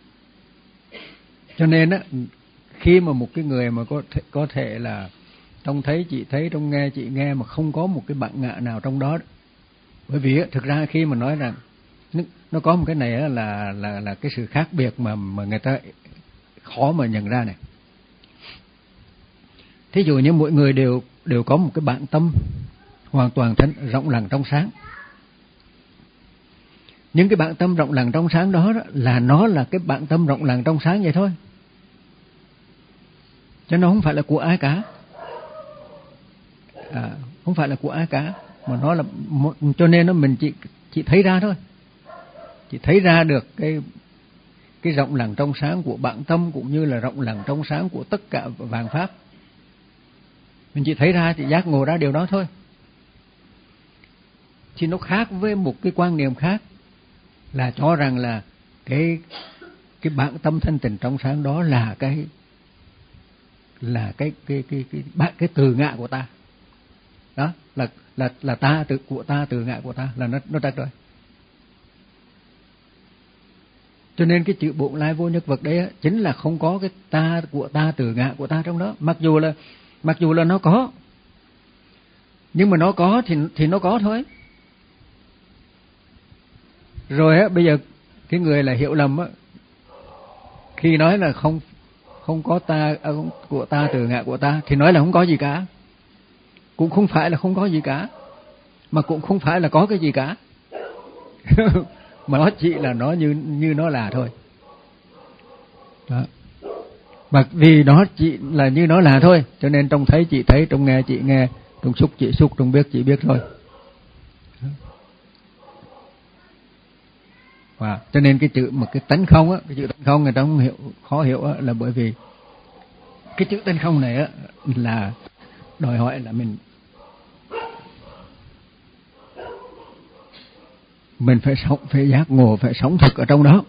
Cho nên á, khi mà một cái người mà có thể, có thể là trông thấy chị thấy, trông nghe chị nghe mà không có một cái bản ngã nào trong đó. Bởi vì thực ra khi mà nói rằng nó có một cái này là là là cái sự khác biệt mà mà người ta khó mà nhận ra này. Thí dụ như mỗi người đều đều có một cái bản tâm hoàn toàn thân rộng lặng trong sáng. Những cái bản tâm rộng lặng trong sáng đó, đó là nó là cái bản tâm rộng lặng trong sáng vậy thôi, chứ nó không phải là của ai cả. À, không phải là của ai cả, mà nó là một, cho nên nó mình chỉ chỉ thấy ra thôi, chỉ thấy ra được cái cái rộng lặng trong sáng của bản tâm, cũng như là rộng lặng trong sáng của tất cả vạn pháp. Mình chỉ thấy ra, chỉ giác ngộ ra điều đó thôi. Thì nó khác với một cái quan niệm khác là cho rằng là cái cái bản tâm thanh tịnh trong sáng đó là cái là cái cái cái cái cái, cái từ ngã của ta. Đó là là là ta tự của ta, từ ngã của ta, là nó nó trật rồi. Cho nên cái chữ bổn lai vô nhất vật đấy á, chính là không có cái ta của ta, từ ngã của ta trong đó. Mặc dù là mặc dù là nó có, nhưng mà nó có thì thì nó có thôi. Rồi á, bây giờ cái người là hiểu lầm á, khi nói là không không có ta của ta, từ ngã của ta, thì nói là không có gì cả. Cũng không phải là không có gì cả. mà cũng không phải là có cái gì cả. Mà nó chỉ là nó như như nó là thôi. Đó. Mà vì nó chỉ là như nó là thôi, cho nên trong thấy chị thấy, trong nghe chị nghe, trong xúc chị xúc, trong biết chị biết thôi. Và cho nên cái chữ một cái tánh không á, cái chữ tánh không người ta không hiểu, khó hiểu á, là bởi vì cái chữ tánh không này á là đòi hỏi là mình mình phải sống, phải giác ngộ, phải sống thực ở trong đó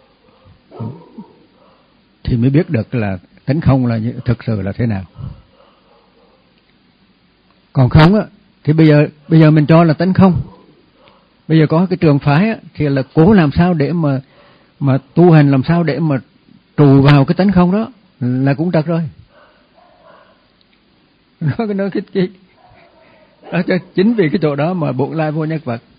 thì mới biết được là tánh không là thực sự là thế nào. Còn không á thì bây giờ bây giờ mình cho là tánh không. Bây giờ có cái trường phái á, thì là cố làm sao để mà mà tu hành, làm sao để mà trù vào cái tánh không đó là cũng trật rồi. Nó cái nó cái, cái đó, chính vì cái chỗ đó mà bổn lai vô nhất vật.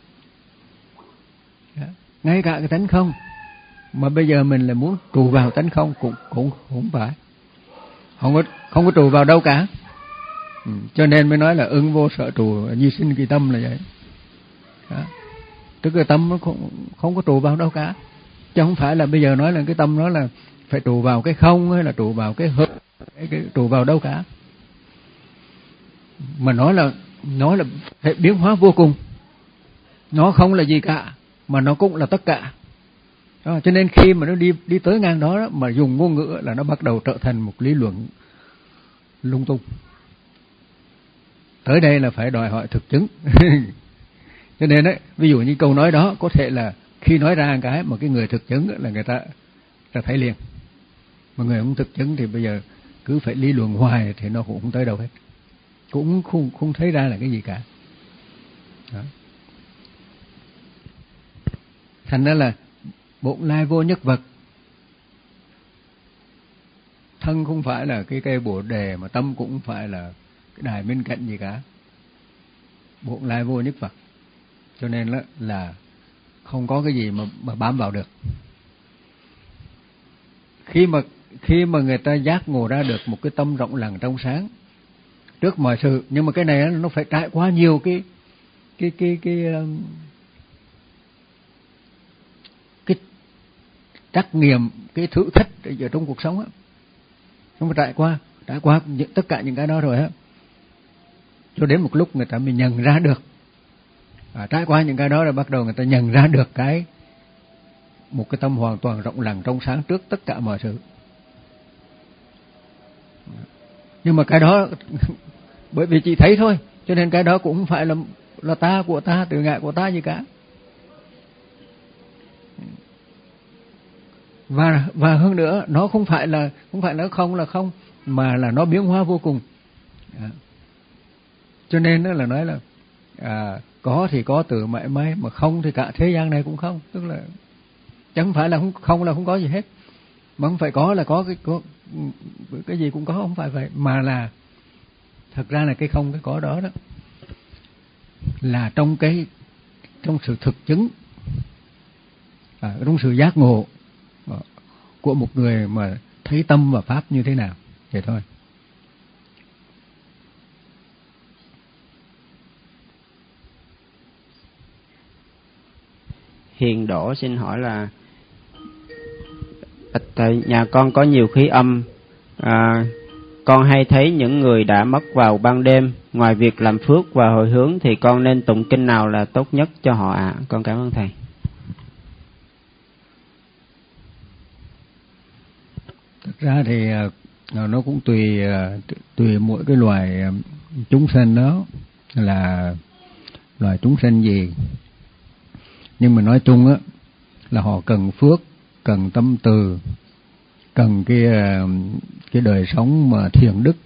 Ngay cả cái tánh không mà bây giờ mình là muốn trù vào tánh không cũng cũng không phải, không có không có trù vào đâu cả. Ừ, cho nên mới nói là ưng vô sở trù như sinh kỳ tâm là vậy. Đó. Tức là tâm nó không, không có trù vào đâu cả, chứ không phải là bây giờ nói là cái tâm nó là phải trù vào cái không hay là trù vào cái hư, cái, cái trù vào đâu cả, mà nói là nói là phải biến hóa vô cùng. Nó không là gì cả mà nó cũng là tất cả. Đó, cho nên khi mà nó đi đi tới ngang đó, đó mà dùng ngôn ngữ là nó bắt đầu trở thành một lý luận lung tung. Tới đây là phải đòi hỏi thực chứng. Cho nên đấy, ví dụ như câu nói đó có thể là khi nói ra cái mà cái người thực chứng là người ta ta thấy liền, mà người không thực chứng thì bây giờ cứ phải lý luận hoài thì nó cũng không tới đâu hết, cũng không không thấy ra là cái gì cả. Đó. Thành ra là bổn lai vô nhất vật, thân không phải là cái cây bồ đề, mà tâm cũng không phải là cái đài bên cạnh gì cả. Bổn lai vô nhất vật, cho nên là, là không có cái gì mà mà bám vào được. Khi mà khi mà người ta giác ngộ ra được một cái tâm rộng lặng trong sáng trước mọi sự, nhưng mà cái này nó phải trải qua nhiều cái cái cái cái cái trắc nghiệm, cái thử thách ở trong cuộc sống á, không phải trải qua trải qua những, tất cả những cái đó rồi á, cho đến một lúc người ta mới nhận ra được. À, trải qua những cái đó rồi bắt đầu người ta nhận ra được cái một cái tâm hoàn toàn rộng lặng trong sáng trước tất cả mọi sự. Nhưng mà cái đó bởi vì chị thấy thôi, cho nên cái đó cũng không phải là là ta, của ta, tự ngại của ta gì cả. Và và hơn nữa, nó không phải là không phải nó không là không, mà là nó biến hóa vô cùng. À. Cho nên đó là nói là à, có thì có từ mãi mãi, mà không thì cả thế gian này cũng không. Tức là chẳng phải là không, không là không có gì hết, mà không phải có là có cái có, cái gì cũng có, không phải vậy, mà là thật ra là cái không cái có đó đó là trong cái trong sự thực chứng, à, trong sự giác ngộ của một người mà thấy tâm và pháp như thế nào vậy thôi. Hiền Đỗ xin hỏi là thầy, nhà con có nhiều khí âm, à, con hay thấy những người đã mất vào ban đêm, ngoài việc làm phước và hồi hướng thì con nên tụng kinh nào là tốt nhất cho họ ạ? À? Con cảm ơn thầy. Thật ra thì nó cũng tùy tùy mỗi cái loài chúng sinh đó là loài chúng sinh gì, nhưng mà nói chung á là họ cần phước, cần tâm từ, cần cái cái đời sống mà thiện đức.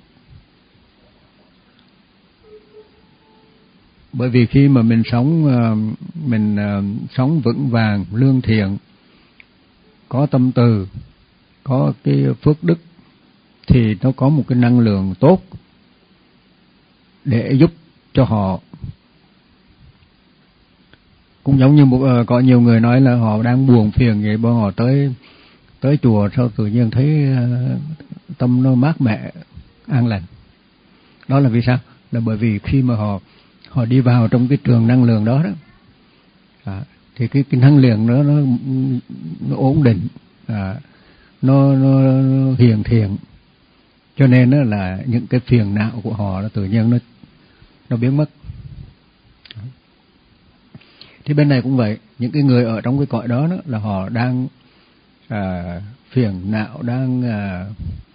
Bởi vì khi mà mình sống mình sống vững vàng, lương thiện, có tâm từ, có cái phước đức thì nó có một cái năng lượng tốt để giúp cho họ. Cũng giống như một, có nhiều người nói là họ đang buồn phiền vậy, bọn họ tới tới chùa sau tự nhiên thấy tâm nó mát mẻ, an lành. Đó là vì sao? Là bởi vì khi mà họ họ đi vào trong cái trường năng lượng đó đó, à, thì cái, cái năng lượng đó nó, nó ổn định, à, nó, nó, nó hiền thiện, cho nên đó là những cái phiền não của họ nó tự nhiên nó nó biến mất. Thì bên này cũng vậy, những cái người ở trong cái cõi đó, đó là họ đang à, phiền não, đang à,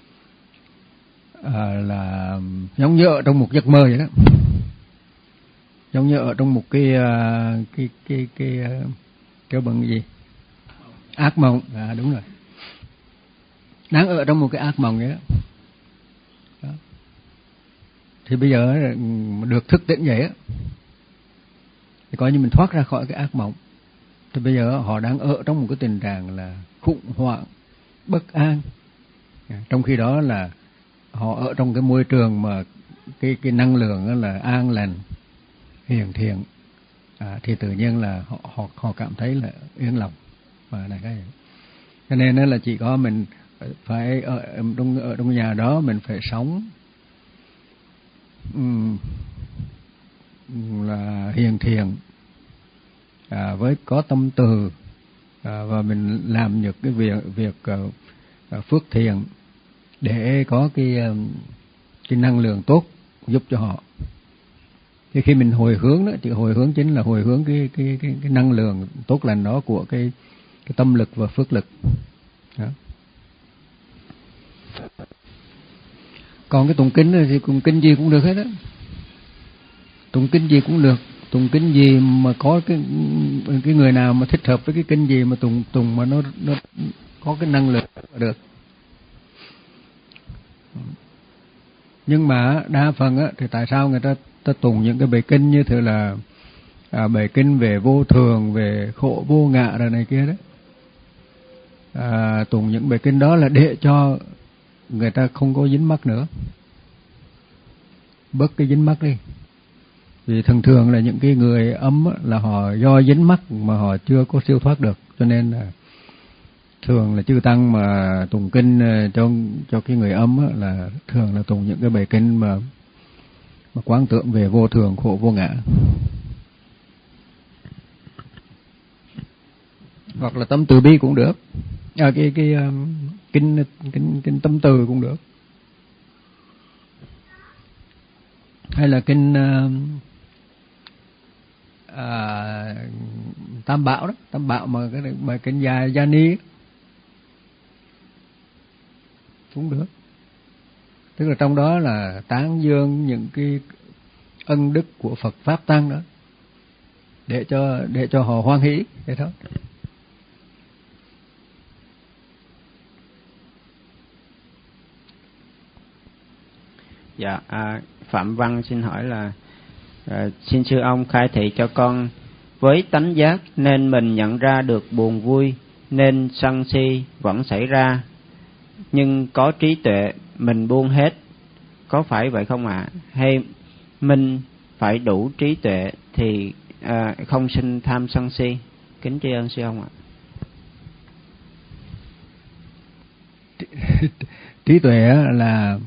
à, là giống như ở trong một giấc mơ vậy đó, giống như ở trong một cái à, cái cái cái kêu bằng cái gì, ác mộng. À đúng rồi, đang ở trong một cái ác mộng vậy đó. Đó. Thì bây giờ được thức tỉnh vậy á, thì coi như mình thoát ra khỏi cái ác mộng. Thì bây giờ họ đang ở trong một cái tình trạng là khủng hoảng, bất an. Trong khi đó là họ ở trong cái môi trường mà cái cái năng lượng là an lành, hiền thiện, à, thì tự nhiên là họ họ họ cảm thấy là yên lòng và là cái. Cho nên là chỉ có mình phải ở trong ở trong nhà đó mình phải sống um, là hiền thiện, à, với có tâm từ, à, và mình làm những cái việc việc uh, phước thiện để có cái cái năng lượng tốt giúp cho họ. Thì khi mình hồi hướng đó, thì hồi hướng chính là hồi hướng cái cái cái, cái năng lượng tốt lành đó của cái cái tâm lực và phước lực đó. Còn cái tụng kinh thì tụng kinh gì cũng được hết á, tụng kinh gì cũng được, tụng kinh gì mà có cái cái người nào mà thích hợp với cái kinh gì mà tụng tụng mà nó nó có cái năng lượng được. Nhưng mà đa phần á thì tại sao người ta ta tụng những cái bài kinh như thế là à, bài kinh về vô thường, về khổ vô ngã rồi này kia đó, à, tụng những bài kinh đó là để cho người ta không có dính mắc nữa, bớt cái dính mắc đi. Vì thường thường là những cái người âm là họ do dính mắc mà họ chưa có siêu thoát được, cho nên là thường là chư tăng mà tụng kinh cho cho cái người âm là thường là tụng những cái bài kinh mà mà quán tưởng về vô thường, khổ vô ngã, hoặc là tâm từ bi cũng được, à, cái cái um, kinh kinh kinh tâm từ cũng được, hay là kinh uh, à, tam bảo đó, tam bảo mà cái bài kinh gia gia ni cũng được. Tức là trong đó là tán dương những cái ân đức của Phật pháp tăng đó, để cho để cho họ hoan hỷ vậy thôi. Dạ, à, Phạm Văn xin hỏi là à, xin sư ông khai thị cho con, với tánh giác nên mình nhận ra được buồn vui nên sân si vẫn xảy ra, nhưng có trí tuệ mình buông hết, có phải vậy không ạ? À? Hay mình phải đủ trí tuệ thì à, không sinh tham sân si? Kính tri ân sư ông ạ. Trí tuệ là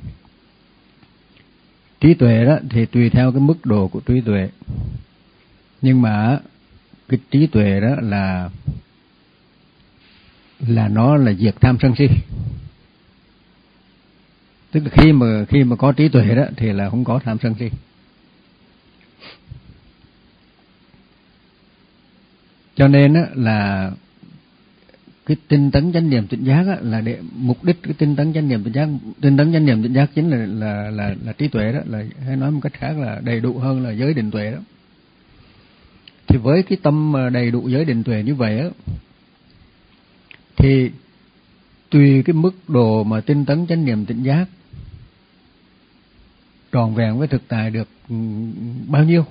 trí tuệ đó thì tùy theo cái mức độ của trí tuệ, nhưng mà cái trí tuệ đó là là nó là diệt tham sân si. Tức là khi mà khi mà có trí tuệ đó thì là không có tham sân si. Cho nên á, là cái tinh tấn chánh niệm tỉnh giác á, là để mục đích cái tinh tấn chánh niệm tỉnh giác, tinh tấn chánh niệm tỉnh giác chính là là là là trí tuệ đó, là hay nói một cách khác là đầy đủ hơn là giới định tuệ đó. Thì với cái tâm đầy đủ giới định tuệ như vậy á, thì tùy cái mức độ mà tinh tấn chánh niệm tỉnh giác tròn vẹn với thực tại được bao nhiêu,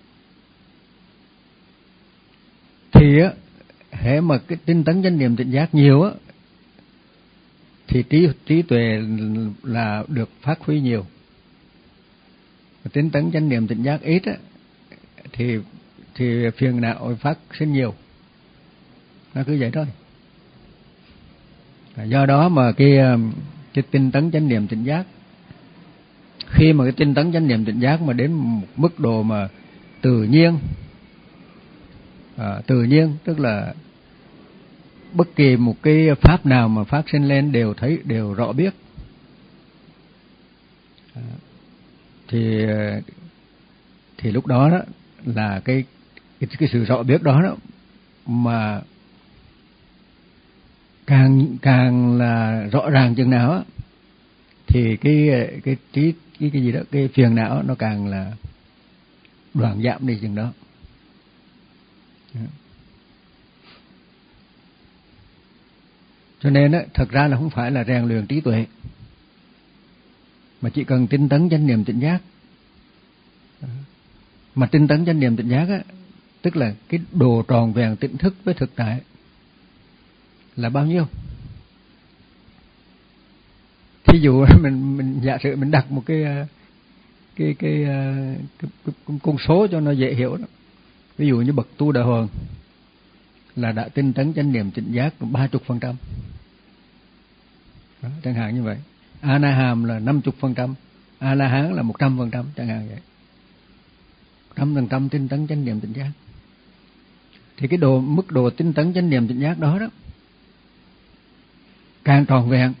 thì á, hễ mà cái tinh tấn chánh niệm tỉnh giác nhiều á, thì trí trí tuệ là được phát huy nhiều. Tinh tấn chánh niệm tỉnh giác ít á, thì thì phiền não phát sinh nhiều. Nó cứ vậy thôi. Do đó mà cái cái tinh tấn chánh niệm tỉnh giác, khi mà cái tinh tấn chánh niệm tỉnh giác mà đến một mức độ mà tự nhiên. À, tự nhiên tức là bất kỳ một cái pháp nào mà phát sinh lên đều thấy, đều rõ biết. À, thì thì lúc đó, đó là cái, cái cái sự rõ biết đó, đó mà càng càng là rõ ràng chừng nào á, thì cái cái trí cái cái gì đó, cái phiền não nó càng là đoạn giảm đi chừng đó. Cho nên á, thật ra là không phải là rèn luyện trí tuệ, mà chỉ cần tinh tấn chánh niệm tỉnh giác. Mà tinh tấn chánh niệm tỉnh giác á, tức là cái độ tròn vẹn tỉnh thức với thực tại là bao nhiêu. Thí dụ mình mình giả sử mình đặt một cái cái cái, cái, cái, cái con số cho nó dễ hiểu đó. Ví dụ như bậc tu đà hoàng là đã tinh tấn chánh niệm tỉnh giác ba mươi phần trăm, chẳng hạn như vậy. A Na Hàm là năm mươi phần trăm, A La Hán là một trăm phần trăm, chẳng hạn vậy. Trăm phần trăm tinh tấn chánh niệm tỉnh giác. Thì cái độ mức độ tinh tấn chánh niệm tỉnh giác đó đó càng tròn vẹn,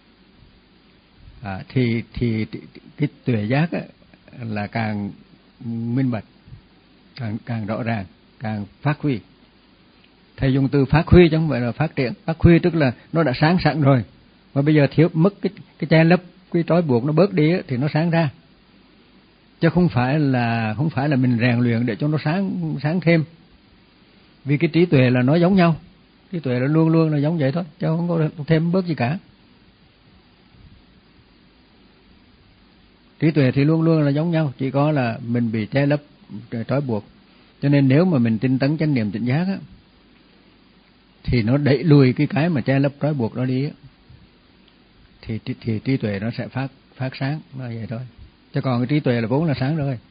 à, thì thì cái tuệ giác á, là càng minh bạch, càng càng rõ ràng, càng phát huy. Thầy dùng từ phát huy chứ không phải là phát triển. Phát huy tức là nó đã sáng sẵn rồi, mà bây giờ thiếu mất cái cái che lấp, cái trói buộc nó bớt đi á, thì nó sáng ra. Chứ không phải là không phải là mình rèn luyện để cho nó sáng sáng thêm. Vì cái trí tuệ là nó giống nhau, trí tuệ là luôn luôn là giống vậy thôi, chứ không có thêm bớt gì cả. Trí tuệ thì luôn luôn là giống nhau, chỉ có là mình bị che lấp, trói buộc. Cho nên nếu mà mình tinh tấn chánh niệm tỉnh giác á, thì nó đẩy lùi cái cái mà che lấp trói buộc đó đi á, thì thì, thì trí tuệ nó sẽ phát phát sáng, nó vậy thôi. Chứ còn cái trí tuệ là vốn là sáng rồi.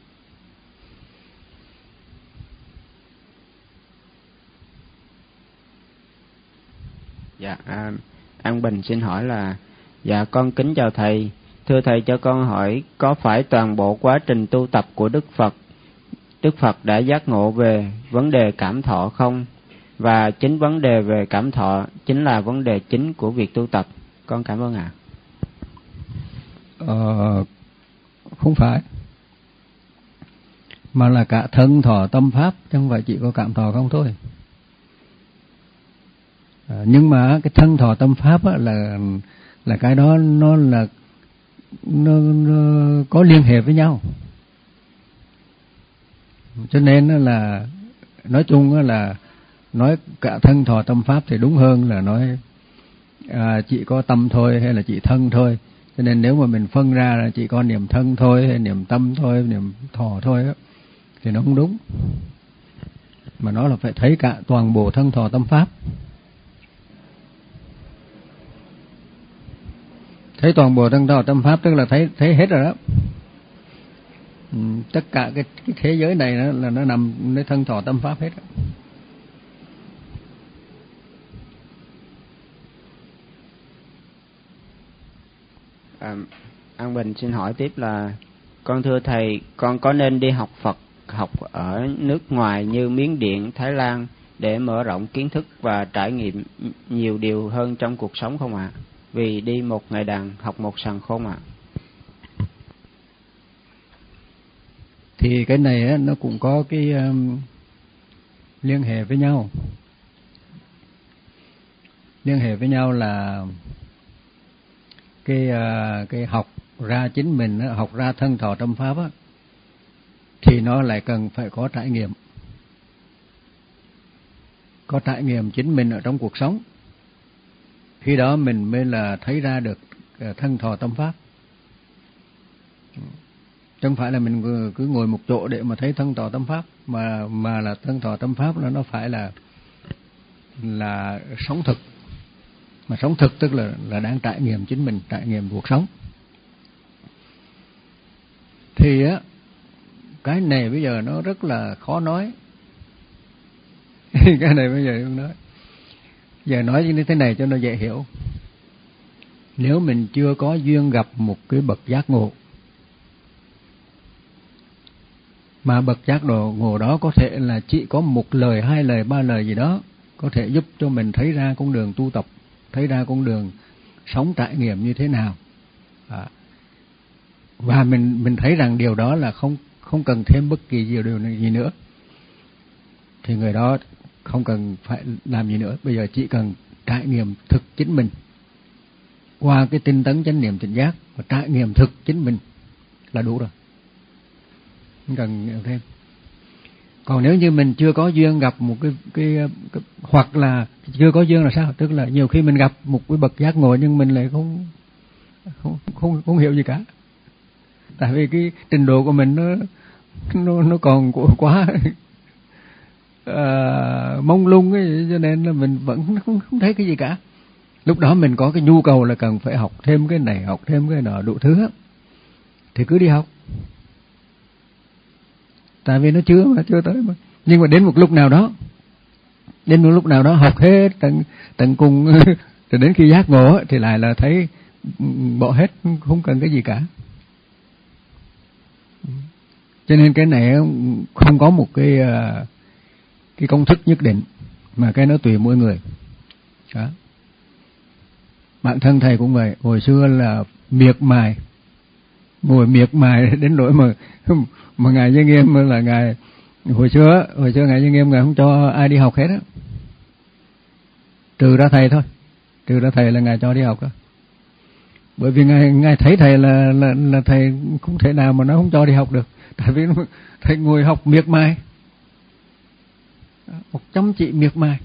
Dạ, à, An Bình xin hỏi là, dạ con kính chào thầy. Thưa thầy, cho con hỏi có phải toàn bộ quá trình tu tập của Đức Phật, Đức Phật đã giác ngộ về vấn đề cảm thọ không? Và chính vấn đề về cảm thọ chính là vấn đề chính của việc tu tập. Con cảm ơn ạ. À. Ờ, không phải, mà là cả thân thọ tâm pháp, chứ không phải chỉ có cảm thọ không thôi. À, nhưng mà cái thân thọ tâm pháp á, là là cái đó nó là nó, nó có liên hệ với nhau. Cho nên là nói chung là nói cả thân thọ tâm pháp thì đúng hơn là nói à, chỉ có tâm thôi hay là chỉ thân thôi. Cho nên nếu mà mình phân ra là chỉ có niệm thân thôi hay niệm tâm thôi, niệm thọ thôi đó, thì nó không đúng. Mà nó là phải thấy cả toàn bộ thân thọ tâm pháp. Thấy toàn bộ thân thọ tâm pháp tức là thấy thấy hết rồi đó. Ừ, tất cả cái, cái thế giới này đó là nó nằmในthân thọ tâm pháp hết đó. À, An Bình xin hỏi tiếp là, con thưa thầy, con có nên đi học Phật học ở nước ngoài như Miến Điện, Thái Lan để mở rộng kiến thức và trải nghiệm nhiều điều hơn trong cuộc sống không ạ? À? Vì đi một ngày đàn học một sàng khôn ạ. À? Thì cái này á, nó cũng có cái um, liên hệ với nhau. Liên hệ với nhau là cái uh, cái học ra chính mình, học ra thân thọ tâm pháp á, thì nó lại cần phải có trải nghiệm. Có trải nghiệm chính mình ở trong cuộc sống. Khi đó mình mới là thấy ra được thân thọ tâm pháp. Chứ không phải là mình cứ ngồi một chỗ để mà thấy thân thọ tâm pháp, mà mà là thân thọ tâm pháp là nó phải là là sống thực. Mà sống thực tức là là đang trải nghiệm chính mình, trải nghiệm cuộc sống. Thì á, cái này bây giờ nó rất là khó nói. Cái này bây giờ không nói. Giờ nói như thế này cho nó dễ hiểu. Nếu mình chưa có duyên gặp một cái bậc giác ngộ, Mà bậc giác đồ ngộ đó có thể là chỉ có một lời, hai lời, ba lời gì đó có thể giúp cho mình thấy ra con đường tu tập, thấy ra con đường sống trải nghiệm như thế nào. À, và mình mình thấy rằng điều đó là không không cần thêm bất kỳ điều điều gì nữa, thì người đó không cần phải làm gì nữa. Bây giờ chỉ cần trải nghiệm thực chính mình qua cái tinh tấn chánh niệm tỉnh giác và trải nghiệm thực chính mình là đủ rồi, không cần thêm. Còn nếu như mình chưa có duyên gặp một cái, cái, cái hoặc là chưa có duyên là sao? Tức là nhiều khi mình gặp một cái bậc giác ngộ nhưng mình lại không không không không hiểu gì cả. Tại vì cái trình độ của mình nó nó nó còn quá à, mông lung ấy, cho nên là mình vẫn không, không thấy cái gì cả. Lúc đó mình có cái nhu cầu là cần phải học thêm cái này, học thêm cái nọ đủ thứ thì cứ đi học. Tại vì nó chưa mà chưa tới mà. Nhưng mà đến một lúc nào đó, đến một lúc nào đó học hết tận tận cùng rồi đến khi giác ngộ thì lại là thấy bỏ hết, không cần cái gì cả. Cho nên cái này không có một cái cái công thức nhất định, mà cái nó tùy mỗi người. Đó. Bản thân thầy cũng vậy, hồi xưa là miệt mài, ngồi miệt mài đến nỗi mà mà ngài Giới Nghiêm là ngài hồi xưa hồi xưa ngài Giới Nghiêm ngài không cho ai đi học hết á, trừ ra thầy thôi, trừ ra thầy là ngài cho đi học đó. Bởi vì ngài ngài thấy thầy là là là thầy không thể nào mà nó không cho đi học được, tại vì thầy ngồi học miệt mài, một chăm chỉ miệt mài.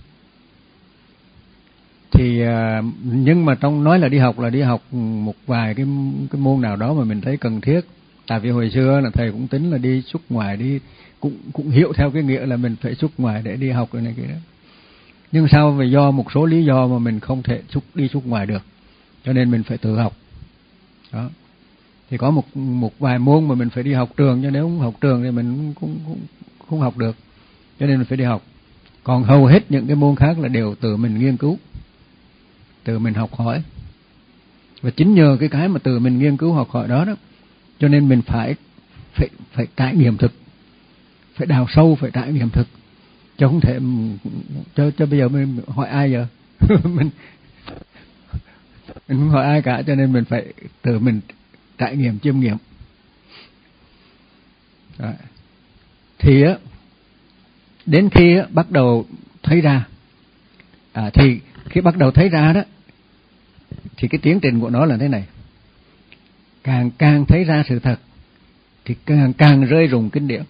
Thì nhưng mà trong nói là đi học là đi học một vài cái cái môn nào đó mà mình thấy cần thiết. Tại vì hồi xưa là thầy cũng tính là đi xuất ngoài, đi cũng cũng hiểu theo cái nghĩa là mình phải xuất ngoài để đi học cái này kia đó. Nhưng sao vì do một số lý do mà mình không thể xuất đi xuất ngoài được, cho nên mình phải tự học. Đó. Thì có một một vài môn mà mình phải đi học trường, cho nếu không học trường thì mình cũng không, không học được, cho nên mình phải đi học. Còn hầu hết những cái môn khác là đều tự mình nghiên cứu, tự mình học hỏi. Và chính nhờ cái cái mà tự mình nghiên cứu học hỏi đó đó, cho nên mình phải phải phải trải nghiệm thực, phải đào sâu, phải trải nghiệm thực, chứ không thể cho cho bây giờ mình hỏi ai giờ mình mình không hỏi ai cả, cho nên mình phải tự mình trải nghiệm chiêm nghiệm. Đó. Thì á đến khi á, bắt đầu thấy ra à, thì khi bắt đầu thấy ra đó thì cái tiến trình của nó là thế này: càng càng thấy ra sự thật thì càng càng rơi rụng kinh điển.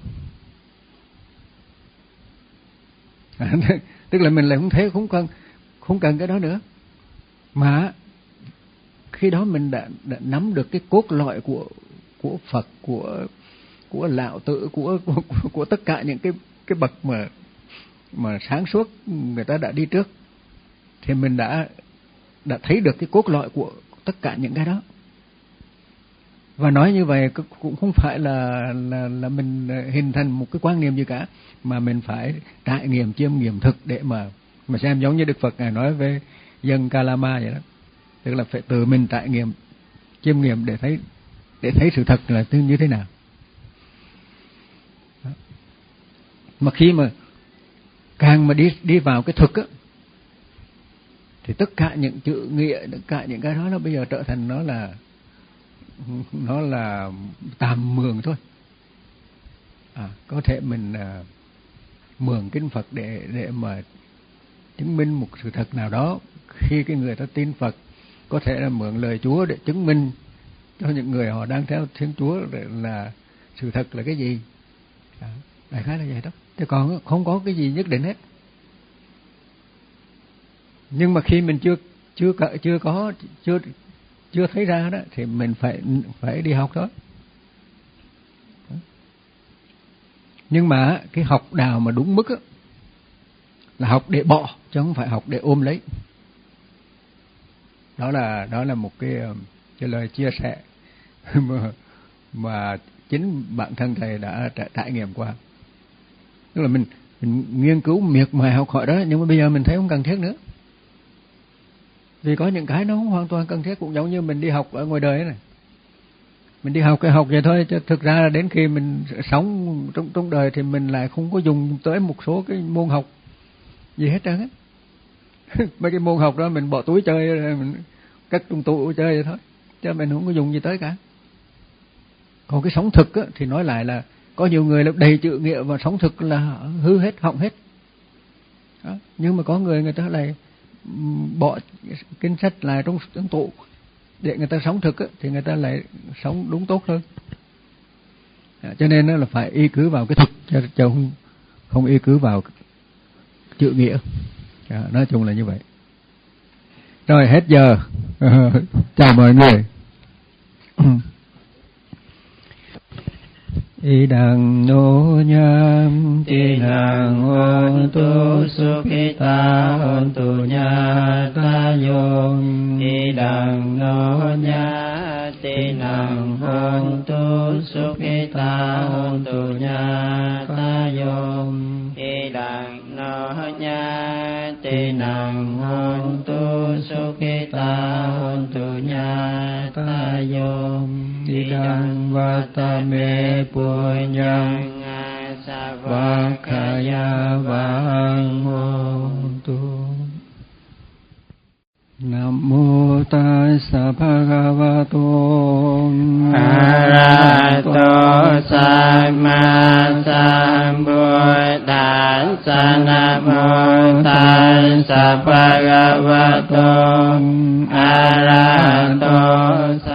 À, tức là mình lại không thấy, không cần không cần cái đó nữa, mà khi đó mình đã, đã nắm được cái cốt lõi của của Phật, của của Lão Tử, của của, của, của tất cả những cái cái bậc mà mà sáng suốt người ta đã đi trước, thì mình đã đã thấy được cái cốt lõi của tất cả những cái đó. Và nói như vậy cũng không phải là là là mình hình thành một cái quan niệm gì cả, mà mình phải trải nghiệm chiêm nghiệm thực để mà mà xem, giống như Đức Phật ngài nói về dân Kalama vậy đó, tức là phải tự mình trải nghiệm chiêm nghiệm để thấy để thấy sự thật là như thế nào. Đó. Mà khi mà càng mà đi đi vào cái thực á, thì tất cả những chữ nghĩa, tất cả những cái đó nó bây giờ trở thành nó là nó là tạm mường thôi. À, có thể mình à, mường kinh Phật để để mà chứng minh một sự thật nào đó. Khi cái người ta tin Phật, có thể là mượn lời Chúa để chứng minh cho những người họ đang theo Thiên Chúa là sự thật là cái gì. À, đại khái là vậy đó. Chứ còn không có cái gì nhất định hết. Nhưng mà khi mình chưa chưa chưa có chưa chưa thấy ra đó thì mình phải phải đi học thôi. Nhưng mà cái học đạo mà đúng mức á, là học để bỏ chứ không phải học để ôm lấy. Đó là đó là một cái cái lời chia sẻ mà mà chính bản thân thầy đã trải nghiệm qua. Tức là mình mình nghiên cứu miệt mài học hỏi đó, nhưng mà bây giờ mình thấy không cần thiết nữa. Vì có những cái nó không hoàn toàn cần thiết, cũng giống như mình đi học ở ngoài đời này. Mình đi học cái học vậy thôi, chứ thực ra là đến khi mình sống trong trong đời thì mình lại không có dùng tới một số cái môn học gì hết trơn á. Mấy cái môn học đó mình bỏ túi chơi, mình cất trong tủ chơi vậy thôi, chứ mình không có dùng gì tới cả. Còn cái sống thực á, thì nói lại là có nhiều người là đầy chữ nghĩa và sống thực là hư hết, hỏng hết. Đó. Nhưng mà có người người ta lại bỏ kinh sách lại trong, trong tủ để người ta sống thực á, thì người ta lại sống đúng tốt hơn. À, cho nên là phải y cứ vào cái thực, chứ không, không y cứ vào chữ nghĩa. À, nói chung là như vậy. Rồi hết giờ. Chào mọi người. Y đằng nô nham ti đằng hôn tu sukhita hôn tu nha ta yom. Y đằng nô nha ti đằng hôn tu sukhita hôn tu nha ta yom. Y đằng nô nha ti đằng hôn tu sukhita hôn tu nha ta yom. Y đằng vatame punyang savakaya vang hontu. Nam mô tassa bhagavato arahato samma sambuddhassa. Nam mô tassa bhagavato arahato